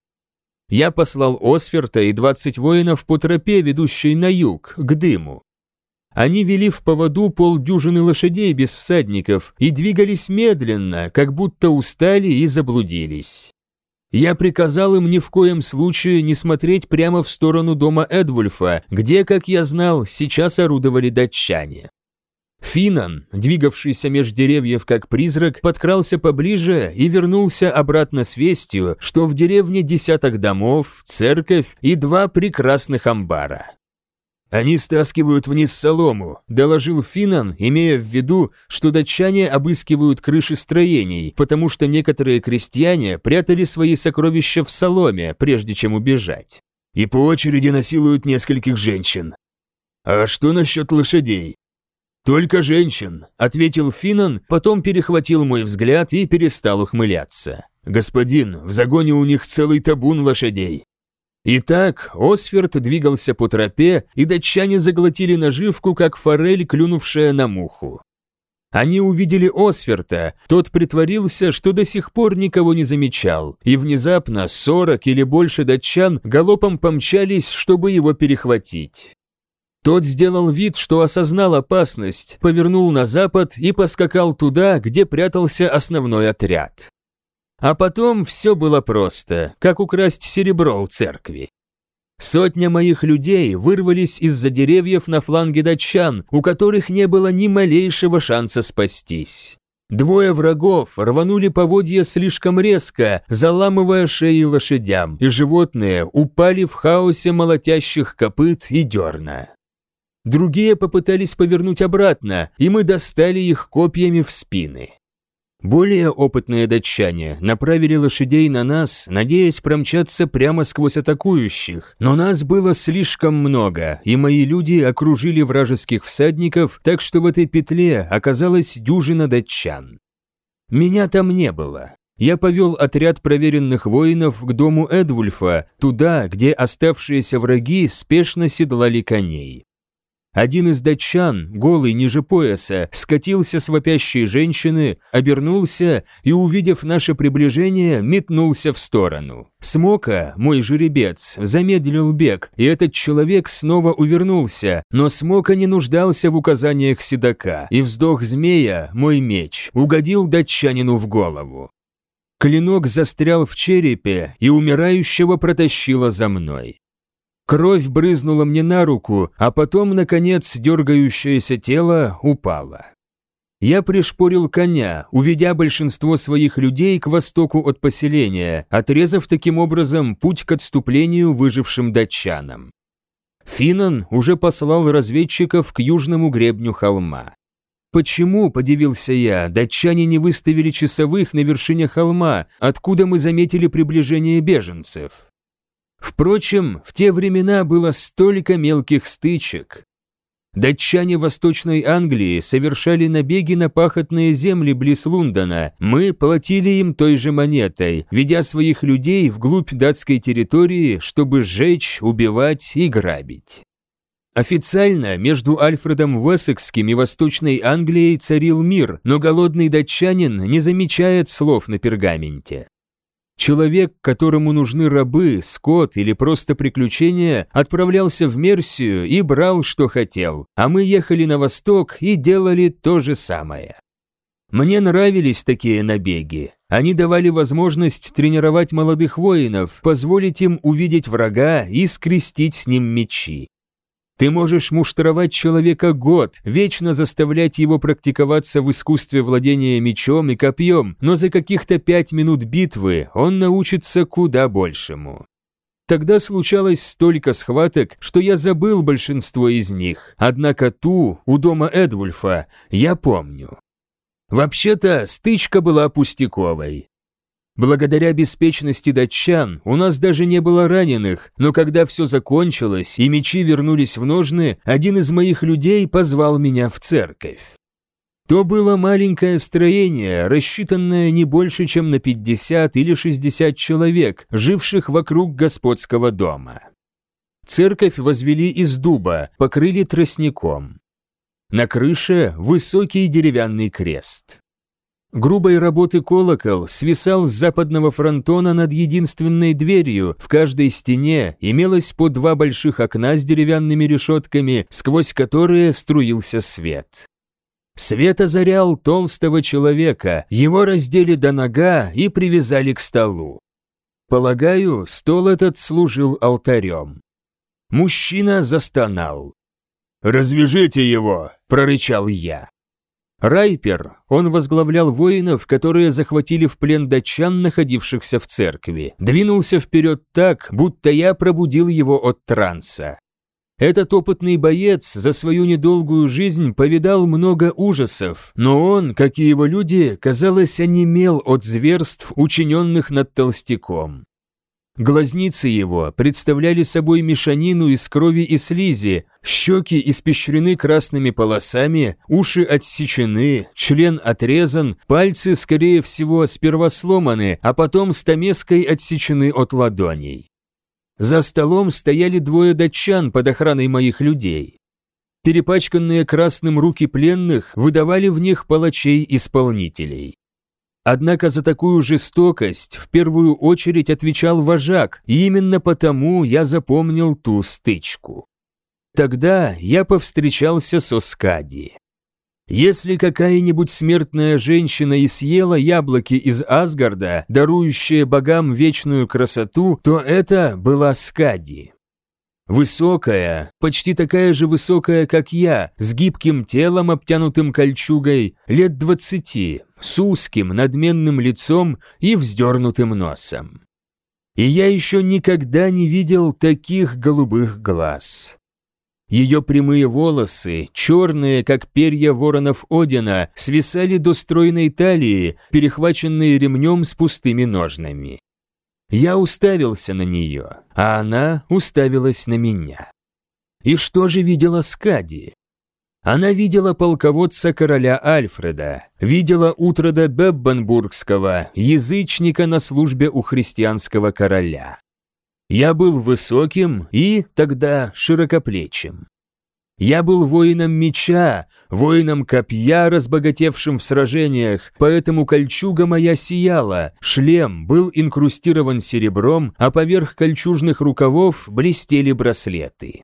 Я послал Осферта и 20 воинов по тропе, ведущей на юг, к дыму. Они вели в поводу полдюжины лошадей без всадников и двигались медленно, как будто устали и заблудились. Я приказал им ни в коем случае не смотреть прямо в сторону дома Эдвульфа, где, как я знал, сейчас орудовали датчане. Финан, двигавшийся меж деревьев как призрак, подкрался поближе и вернулся обратно с вестью, что в деревне 10 домов, церковь и 2 прекрасных амбара. «Они стаскивают вниз солому», – доложил Финан, имея в виду, что датчане обыскивают крыши строений, потому что некоторые крестьяне прятали свои сокровища в соломе, прежде чем убежать. «И по очереди насилуют нескольких женщин». «А что насчет лошадей?» «Только женщин», — ответил Финан, потом перехватил мой взгляд и перестал ухмыляться. «Господин, в загоне у них целый табун лошадей». Итак, Осферд двигался по тропе, и датчане заглотили наживку, как форель, клюнувшая на муху. Они увидели Осферта, тот притворился, что до сих пор никого не замечал, и внезапно 40 или больше датчан галопом помчались, чтобы его перехватить. Тот сделал вид, что осознал опасность, повернул на запад и поскакал туда, где прятался основной отряд. А потом все было просто, как украсть серебро у церкви. Сотня моих людей вырвались из-за деревьев на фланге датчан, у которых не было ни малейшего шанса спастись. Двое врагов рванули поводья слишком резко, заламывая шеи лошадям, и животные упали в хаосе молотящих копыт и дерна. Другие попытались повернуть обратно, и мы достали их копьями в спины. Более опытные датчане направили лошадей на нас, надеясь промчаться прямо сквозь атакующих, но нас было слишком много, и мои люди окружили вражеских всадников, так что в этой петле оказалась дюжина датчан. Меня там не было. Я повел отряд проверенных воинов к дому Эдвульфа, туда, где оставшиеся враги спешно седлали коней. Один из датчан, голый ниже пояса, скатился с вопящей женщины, обернулся и, увидев наше приближение, метнулся в сторону. Смока, мой жеребец, замедлил бег, и этот человек снова увернулся, но Смока не нуждался в указаниях седока, и вздох змея, мой меч, угодил датчанину в голову. Клинок застрял в черепе, и умирающего протащило за мной. Кровь брызнула мне на руку, а потом, наконец, дергающееся тело упало. Я пришпорил коня, уведя большинство своих людей к востоку от поселения, отрезав таким образом путь к отступлению выжившим датчанам. Финан уже послал разведчиков к южному гребню холма. «Почему, — подивился я, — датчане не выставили часовых на вершине холма, откуда мы заметили приближение беженцев?» Впрочем, в те времена было столько мелких стычек. Датчане Восточной Англии совершали набеги на пахотные земли близ Лондона, мы платили им той же монетой, ведя своих людей вглубь датской территории, чтобы сжечь, убивать и грабить. Официально между Альфредом Уэссекским и Восточной Англией царил мир, но голодный датчанин не замечает слов на пергаменте. Человек, которому нужны рабы, скот или просто приключения, отправлялся в Мерсию и брал, что хотел, а мы ехали на восток и делали то же самое. Мне нравились такие набеги. Они давали возможность тренировать молодых воинов, позволить им увидеть врага и скрестить с ним мечи. Ты можешь муштровать человека год, вечно заставлять его практиковаться в искусстве владения мечом и копьем, но за каких-то 5 минут битвы он научится куда большему. Тогда случалось столько схваток, что я забыл большинство из них, однако ту, у дома Эдвульфа, я помню. Вообще-то, стычка была пустяковой. Благодаря беспечности датчан у нас даже не было раненых, но когда все закончилось и мечи вернулись в ножны, один из моих людей позвал меня в церковь. То было маленькое строение, рассчитанное не больше, чем на 50 или 60 человек, живших вокруг господского дома. Церковь возвели из дуба, покрыли тростником. На крыше высокий деревянный крест. Грубой работы колокол свисал с западного фронтона над единственной дверью, в каждой стене имелось по 2 больших окна с деревянными решетками, сквозь которые струился свет. Свет озарял толстого человека, его раздели до нога и привязали к столу. Полагаю, стол этот служил алтарем. Мужчина застонал. «Развяжите его!» – прорычал я. Райпер, он возглавлял воинов, которые захватили в плен датчан, находившихся в церкви, двинулся вперед так, будто я пробудил его от транса. Этот опытный боец за свою недолгую жизнь повидал много ужасов, но он, как и его люди, казалось, онемел от зверств, учиненных над толстяком. Глазницы его представляли собой мешанину из крови и слизи, щеки испещрены красными полосами, уши отсечены, член отрезан, пальцы, скорее всего, сперва сломаны, а потом стамеской отсечены от ладоней. За столом стояли двое датчан под охраной моих людей. Перепачканные красным руки пленных выдавали в них палачей-исполнителей. Однако за такую жестокость в первую очередь отвечал вожак, и именно потому я запомнил ту стычку. Тогда я повстречался со Скади. Если какая-нибудь смертная женщина и съела яблоки из Асгарда, дарующие богам вечную красоту, то это была Скади. Высокая, почти такая же высокая, как я, с гибким телом, обтянутым кольчугой, лет 20, с узким, надменным лицом и вздернутым носом. И я еще никогда не видел таких голубых глаз. Ее прямые волосы, черные, как перья воронов Одина, свисали до стройной талии, перехваченные ремнем с пустыми ножнами. Я уставился на нее, а она уставилась на меня. И что же видела Скади? Она видела полководца короля Альфреда, видела Утрода Беббенбургского, язычника на службе у христианского короля. Я был высоким и тогда широкоплечим. Я был воином меча, воином копья, разбогатевшим в сражениях, поэтому кольчуга моя сияла, шлем был инкрустирован серебром, а поверх кольчужных рукавов блестели браслеты.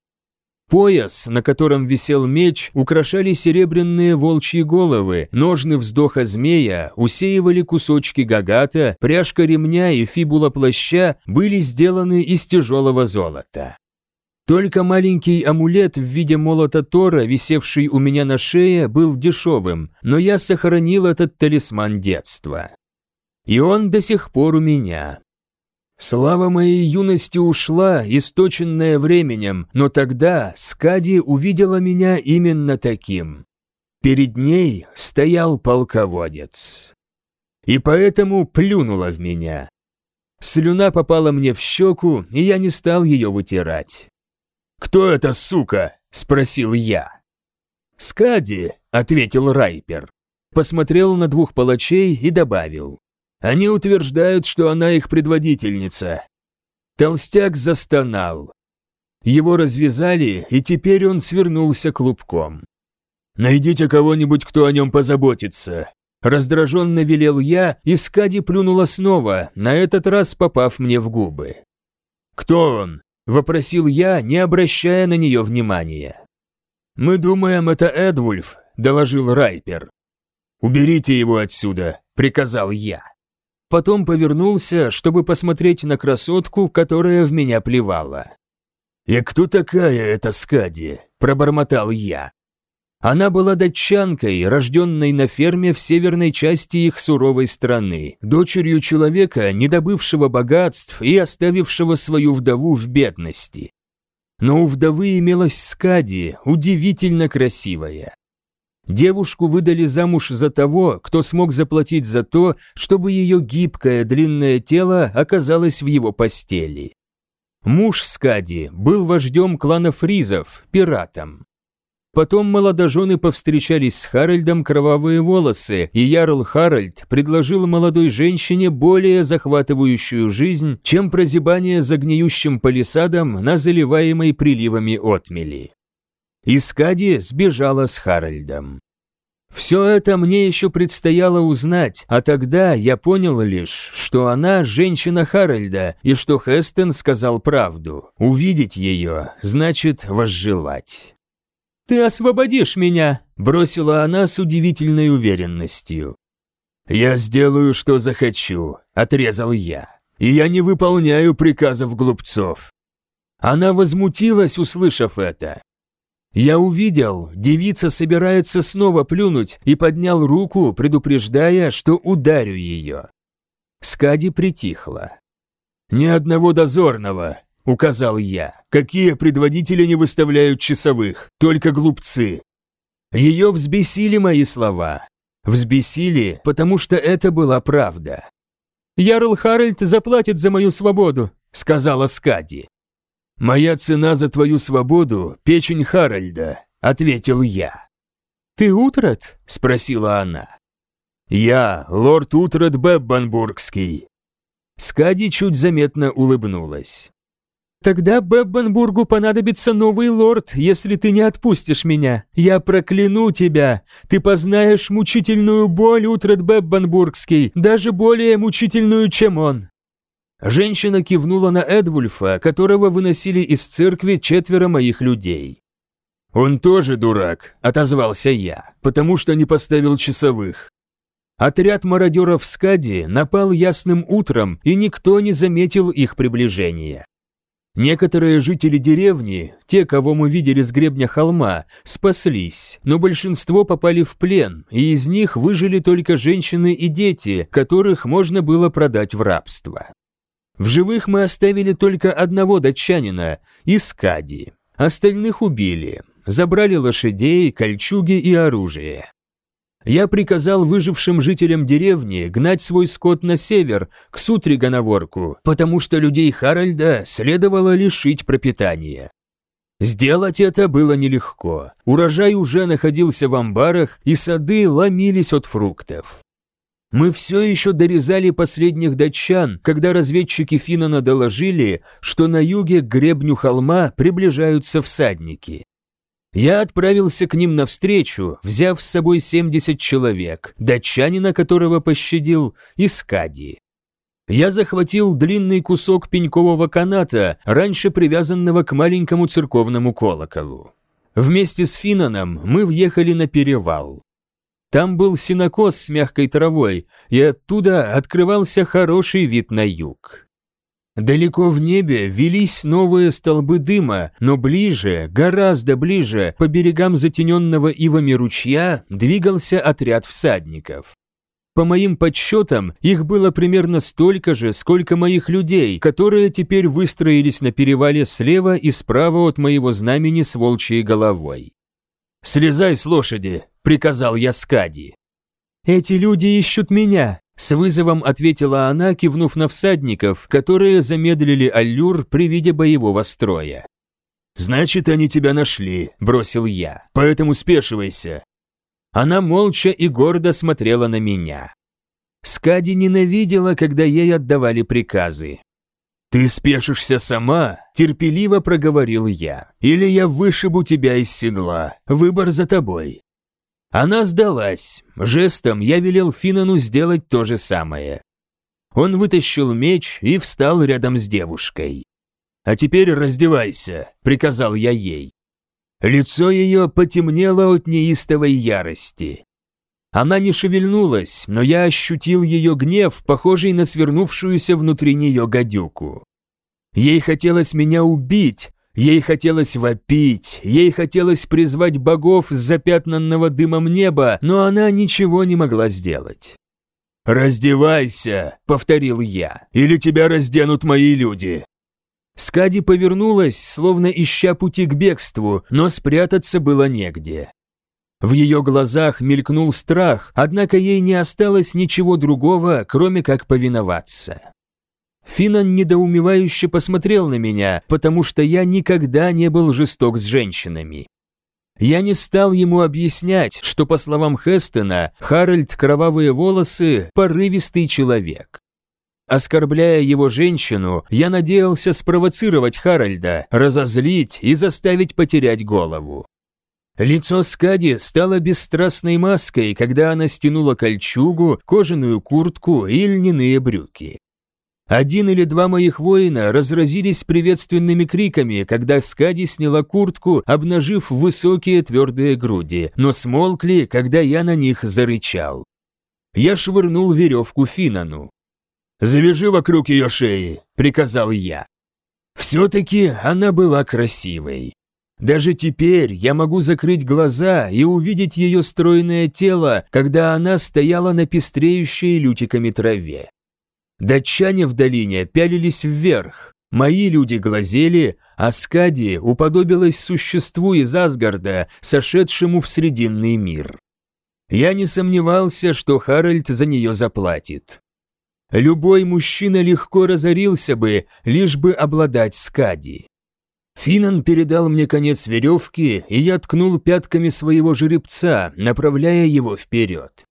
Пояс, на котором висел меч, украшали серебряные волчьи головы, ножны вздоха змея усеивали кусочки гагата, пряжка ремня и фибула плаща были сделаны из тяжелого золота. Только маленький амулет в виде молота Тора, висевший у меня на шее, был дешевым, но я сохранил этот талисман детства. И он до сих пор у меня. Слава моей юности ушла, источенная временем, но тогда Скади увидела меня именно таким. Перед ней стоял полководец. И поэтому плюнула в меня. Слюна попала мне в щеку, и я не стал ее вытирать. «Кто эта сука?» – спросил я. «Скади», – ответил Райпер. Посмотрел на двух палачей и добавил. «Они утверждают, что она их предводительница». Толстяк застонал. Его развязали, и теперь он свернулся клубком. «Найдите кого-нибудь, кто о нем позаботится», – раздраженно велел я, и Скади плюнула снова, на этот раз попав мне в губы. «Кто он?» – вопросил я, не обращая на нее внимания. «Мы думаем, это Эдвульф», – доложил Райпер. «Уберите его отсюда», – приказал я. Потом повернулся, чтобы посмотреть на красотку, которая в меня плевала. «И кто такая эта Скади?» – пробормотал я. Она была датчанкой, рожденной на ферме в северной части их суровой страны, дочерью человека, не добывшего богатств и оставившего свою вдову в бедности. Но у вдовы имелась Скади, удивительно красивая. Девушку выдали замуж за того, кто смог заплатить за то, чтобы ее гибкое длинное тело оказалось в его постели. Муж Скади был вождем клана фризов, пиратом. Потом молодожены повстречались с Харальдом Кровавые волосы, и ярл Харальд предложил молодой женщине более захватывающую жизнь, чем прозябание за гниющим палисадом на заливаемой приливами отмели. И Скади сбежала с Харальдом. Все это мне еще предстояло узнать, а тогда я понял лишь, что она женщина Харальда, и что Хестен сказал правду. Увидеть ее значит возжелать. «Ты освободишь меня!» – бросила она с удивительной уверенностью. «Я сделаю, что захочу», – отрезал я. «И я не выполняю приказов глупцов». Она возмутилась, услышав это. Я увидел, девица собирается снова плюнуть, и поднял руку, предупреждая, что ударю ее. Скади притихла. «Ни одного дозорного», – указал я. «Какие предводители не выставляют часовых? Только глупцы». Ее взбесили мои слова. Взбесили, потому что это была правда. «Ярл Харальд заплатит за мою свободу», сказала Скади. «Моя цена за твою свободу – печень Харальда», – ответил я. «Ты Утрат?» – спросила она. «Я лорд Утрат Беббенбургский». Скади чуть заметно улыбнулась. «Тогда Беббенбургу понадобится новый лорд, если ты не отпустишь меня. Я прокляну тебя. Ты познаешь мучительную боль, Утрат Беббенбургский, даже более мучительную, чем он». Женщина кивнула на Эдвульфа, которого выносили из церкви 4 моих людей. «Он тоже дурак», – отозвался я, – «потому что не поставил часовых». Отряд мародеров Скади напал ясным утром, и никто не заметил их приближения. Некоторые жители деревни, те, кого мы видели с гребня холма, спаслись, но большинство попали в плен, и из них выжили только женщины и дети, которых можно было продать в рабство. В живых мы оставили только одного датчанина и Скади. Остальных убили, забрали лошадей, кольчуги и оружие. Я приказал выжившим жителям деревни гнать свой скот на север, к Сутриганаворку, потому что людей Харальда следовало лишить пропитания. Сделать это было нелегко. Урожай уже находился в амбарах, и сады ломились от фруктов. Мы все еще дорезали последних датчан, когда разведчики Финана доложили, что на юге к гребню холма приближаются всадники. Я отправился к ним навстречу, взяв с собой 70 человек, датчанина, которого пощадил, и Скади. Я захватил длинный кусок пенькового каната, раньше привязанного к маленькому церковному колоколу. Вместе с Финаном мы въехали на перевал. Там был сенокос с мягкой травой, и оттуда открывался хороший вид на юг. Далеко в небе велись новые столбы дыма, но ближе, гораздо ближе, по берегам затененного ивами ручья двигался отряд всадников. По моим подсчетам, их было примерно столько же, сколько моих людей, которые теперь выстроились на перевале слева и справа от моего знамени с волчьей головой. «Слезай с лошади», — приказал я Скади. «Эти люди ищут меня», — с вызовом ответила она, кивнув на всадников, которые замедлили аллюр при виде боевого строя. «Значит, они тебя нашли», — бросил я, — «поэтому спешивайся». Она молча и гордо смотрела на меня. Скади ненавидела, когда ей отдавали приказы. «Ты спешишься сама?» – терпеливо проговорил я. «Или я вышибу тебя из седла. Выбор за тобой». Она сдалась. Жестом я велел Финану сделать то же самое. Он вытащил меч и встал рядом с девушкой. «А теперь раздевайся», – приказал я ей. Лицо ее потемнело от неистовой ярости. Она не шевельнулась, но я ощутил ее гнев, похожий на свернувшуюся внутри нее гадюку. Ей хотелось меня убить, ей хотелось вопить, ей хотелось призвать богов с запятнанного дымом неба, но она ничего не могла сделать. «Раздевайся», — повторил я, — «или тебя разденут мои люди». Скади повернулась, словно ища пути к бегству, но спрятаться было негде. В ее глазах мелькнул страх, однако ей не осталось ничего другого, кроме как повиноваться. Финан недоумевающе посмотрел на меня, потому что я никогда не был жесток с женщинами. Я не стал ему объяснять, что, по словам Хестона, Харальд Кровавые Волосы – порывистый человек. Оскорбляя его женщину, я надеялся спровоцировать Харальда, разозлить и заставить потерять голову. Лицо Скади стало бесстрастной маской, когда она стянула кольчугу, кожаную куртку и льняные брюки. 1 или 2 моих воина разразились приветственными криками, когда Скади сняла куртку, обнажив высокие твердые груди, но смолкли, когда я на них зарычал. Я швырнул веревку Финану. «Завяжи вокруг ее шеи», — приказал я. Все-таки она была красивой. Даже теперь я могу закрыть глаза и увидеть ее стройное тело, когда она стояла на пестреющей лютиками траве. Датчане в долине пялились вверх, мои люди глазели, а Скади уподобилась существу из Асгарда, сошедшему в Срединный мир. Я не сомневался, что Харальд за нее заплатит. Любой мужчина легко разорился бы, лишь бы обладать Скади. Финан передал мне конец веревки, и я ткнул пятками своего жеребца, направляя его вперед.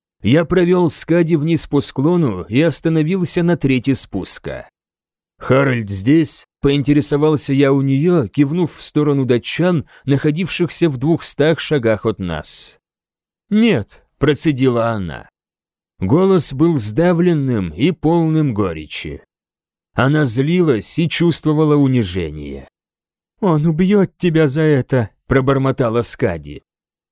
Я провел Скади вниз по склону и остановился на трети спуска. «Харальд здесь?» – поинтересовался я у нее, кивнув в сторону датчан, находившихся в 200 шагах от нас. «Нет», – процедила она. Голос был сдавленным и полным горечи. Она злилась и чувствовала унижение. «Он убьет тебя за это», – пробормотала Скади.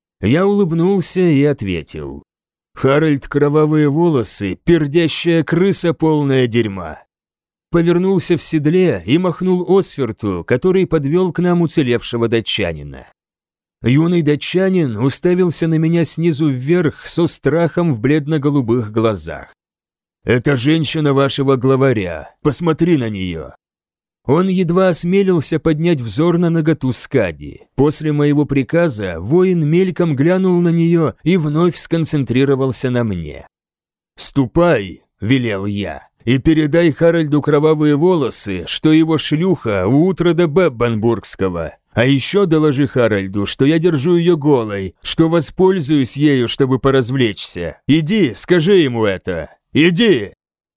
Я улыбнулся и ответил. «Харальд, кровавые волосы, пердящая крыса, полная дерьма». Повернулся в седле и махнул Осверту, который подвел к нам уцелевшего датчанина. Юный датчанин уставился на меня снизу вверх со страхом в бледно-голубых глазах. «Это женщина вашего главаря, посмотри на нее». Он едва осмелился поднять взор на наготу Скади. После моего приказа воин мельком глянул на нее и вновь сконцентрировался на мне. «Ступай», — велел я, — «и передай Харальду кровавые волосы, что его шлюха у Утрода Беббенбургского. А еще доложи Харальду, что я держу ее голой, что воспользуюсь ею, чтобы поразвлечься. Иди, скажи ему это. Иди!»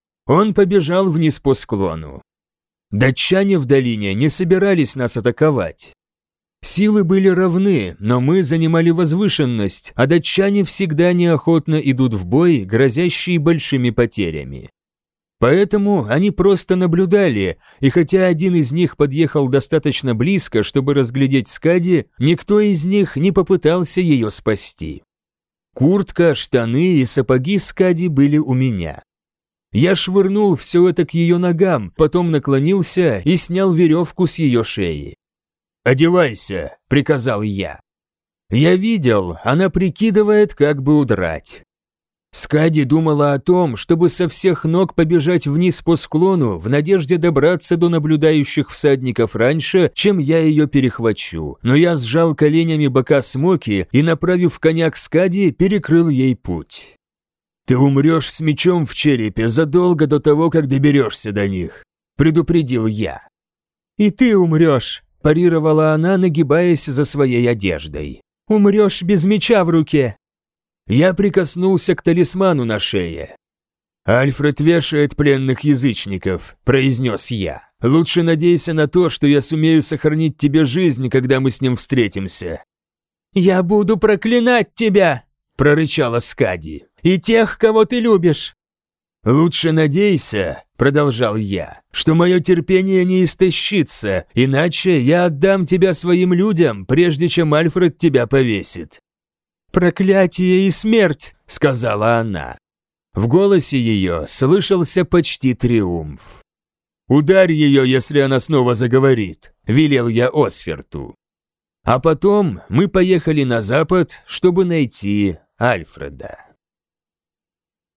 Он побежал вниз по склону. Датчане в долине не собирались нас атаковать. Силы были равны, но мы занимали возвышенность, а датчане всегда неохотно идут в бой, грозящий большими потерями. Поэтому они просто наблюдали, и хотя один из них подъехал достаточно близко, чтобы разглядеть Скади, никто из них не попытался ее спасти. Куртка, штаны и сапоги Скади были у меня. Я швырнул все это к ее ногам, потом наклонился и снял веревку с ее шеи. «Одевайся», — приказал я. Я видел, она прикидывает, как бы удрать. Скади думала о том, чтобы со всех ног побежать вниз по склону в надежде добраться до наблюдающих всадников раньше, чем я ее перехвачу, но я сжал коленями бока Смоки и, направив коня к Скади, перекрыл ей путь. «Ты умрешь с мечом в черепе задолго до того, как доберешься до них», – предупредил я. «И ты умрешь», – парировала она, нагибаясь за своей одеждой. «Умрешь без меча в руке». Я прикоснулся к талисману на шее. «Альфред вешает пленных язычников», – произнес я. «Лучше надейся на то, что я сумею сохранить тебе жизнь, когда мы с ним встретимся». «Я буду проклинать тебя», – прорычала Скади. «И тех, кого ты любишь». «Лучше надейся», – продолжал я, – «что мое терпение не истощится, иначе я отдам тебя своим людям, прежде чем Альфред тебя повесит». «Проклятие и смерть», – сказала она. В голосе ее слышался почти триумф. «Ударь ее, если она снова заговорит», – велел я Осверту. А потом мы поехали на запад, чтобы найти Альфреда.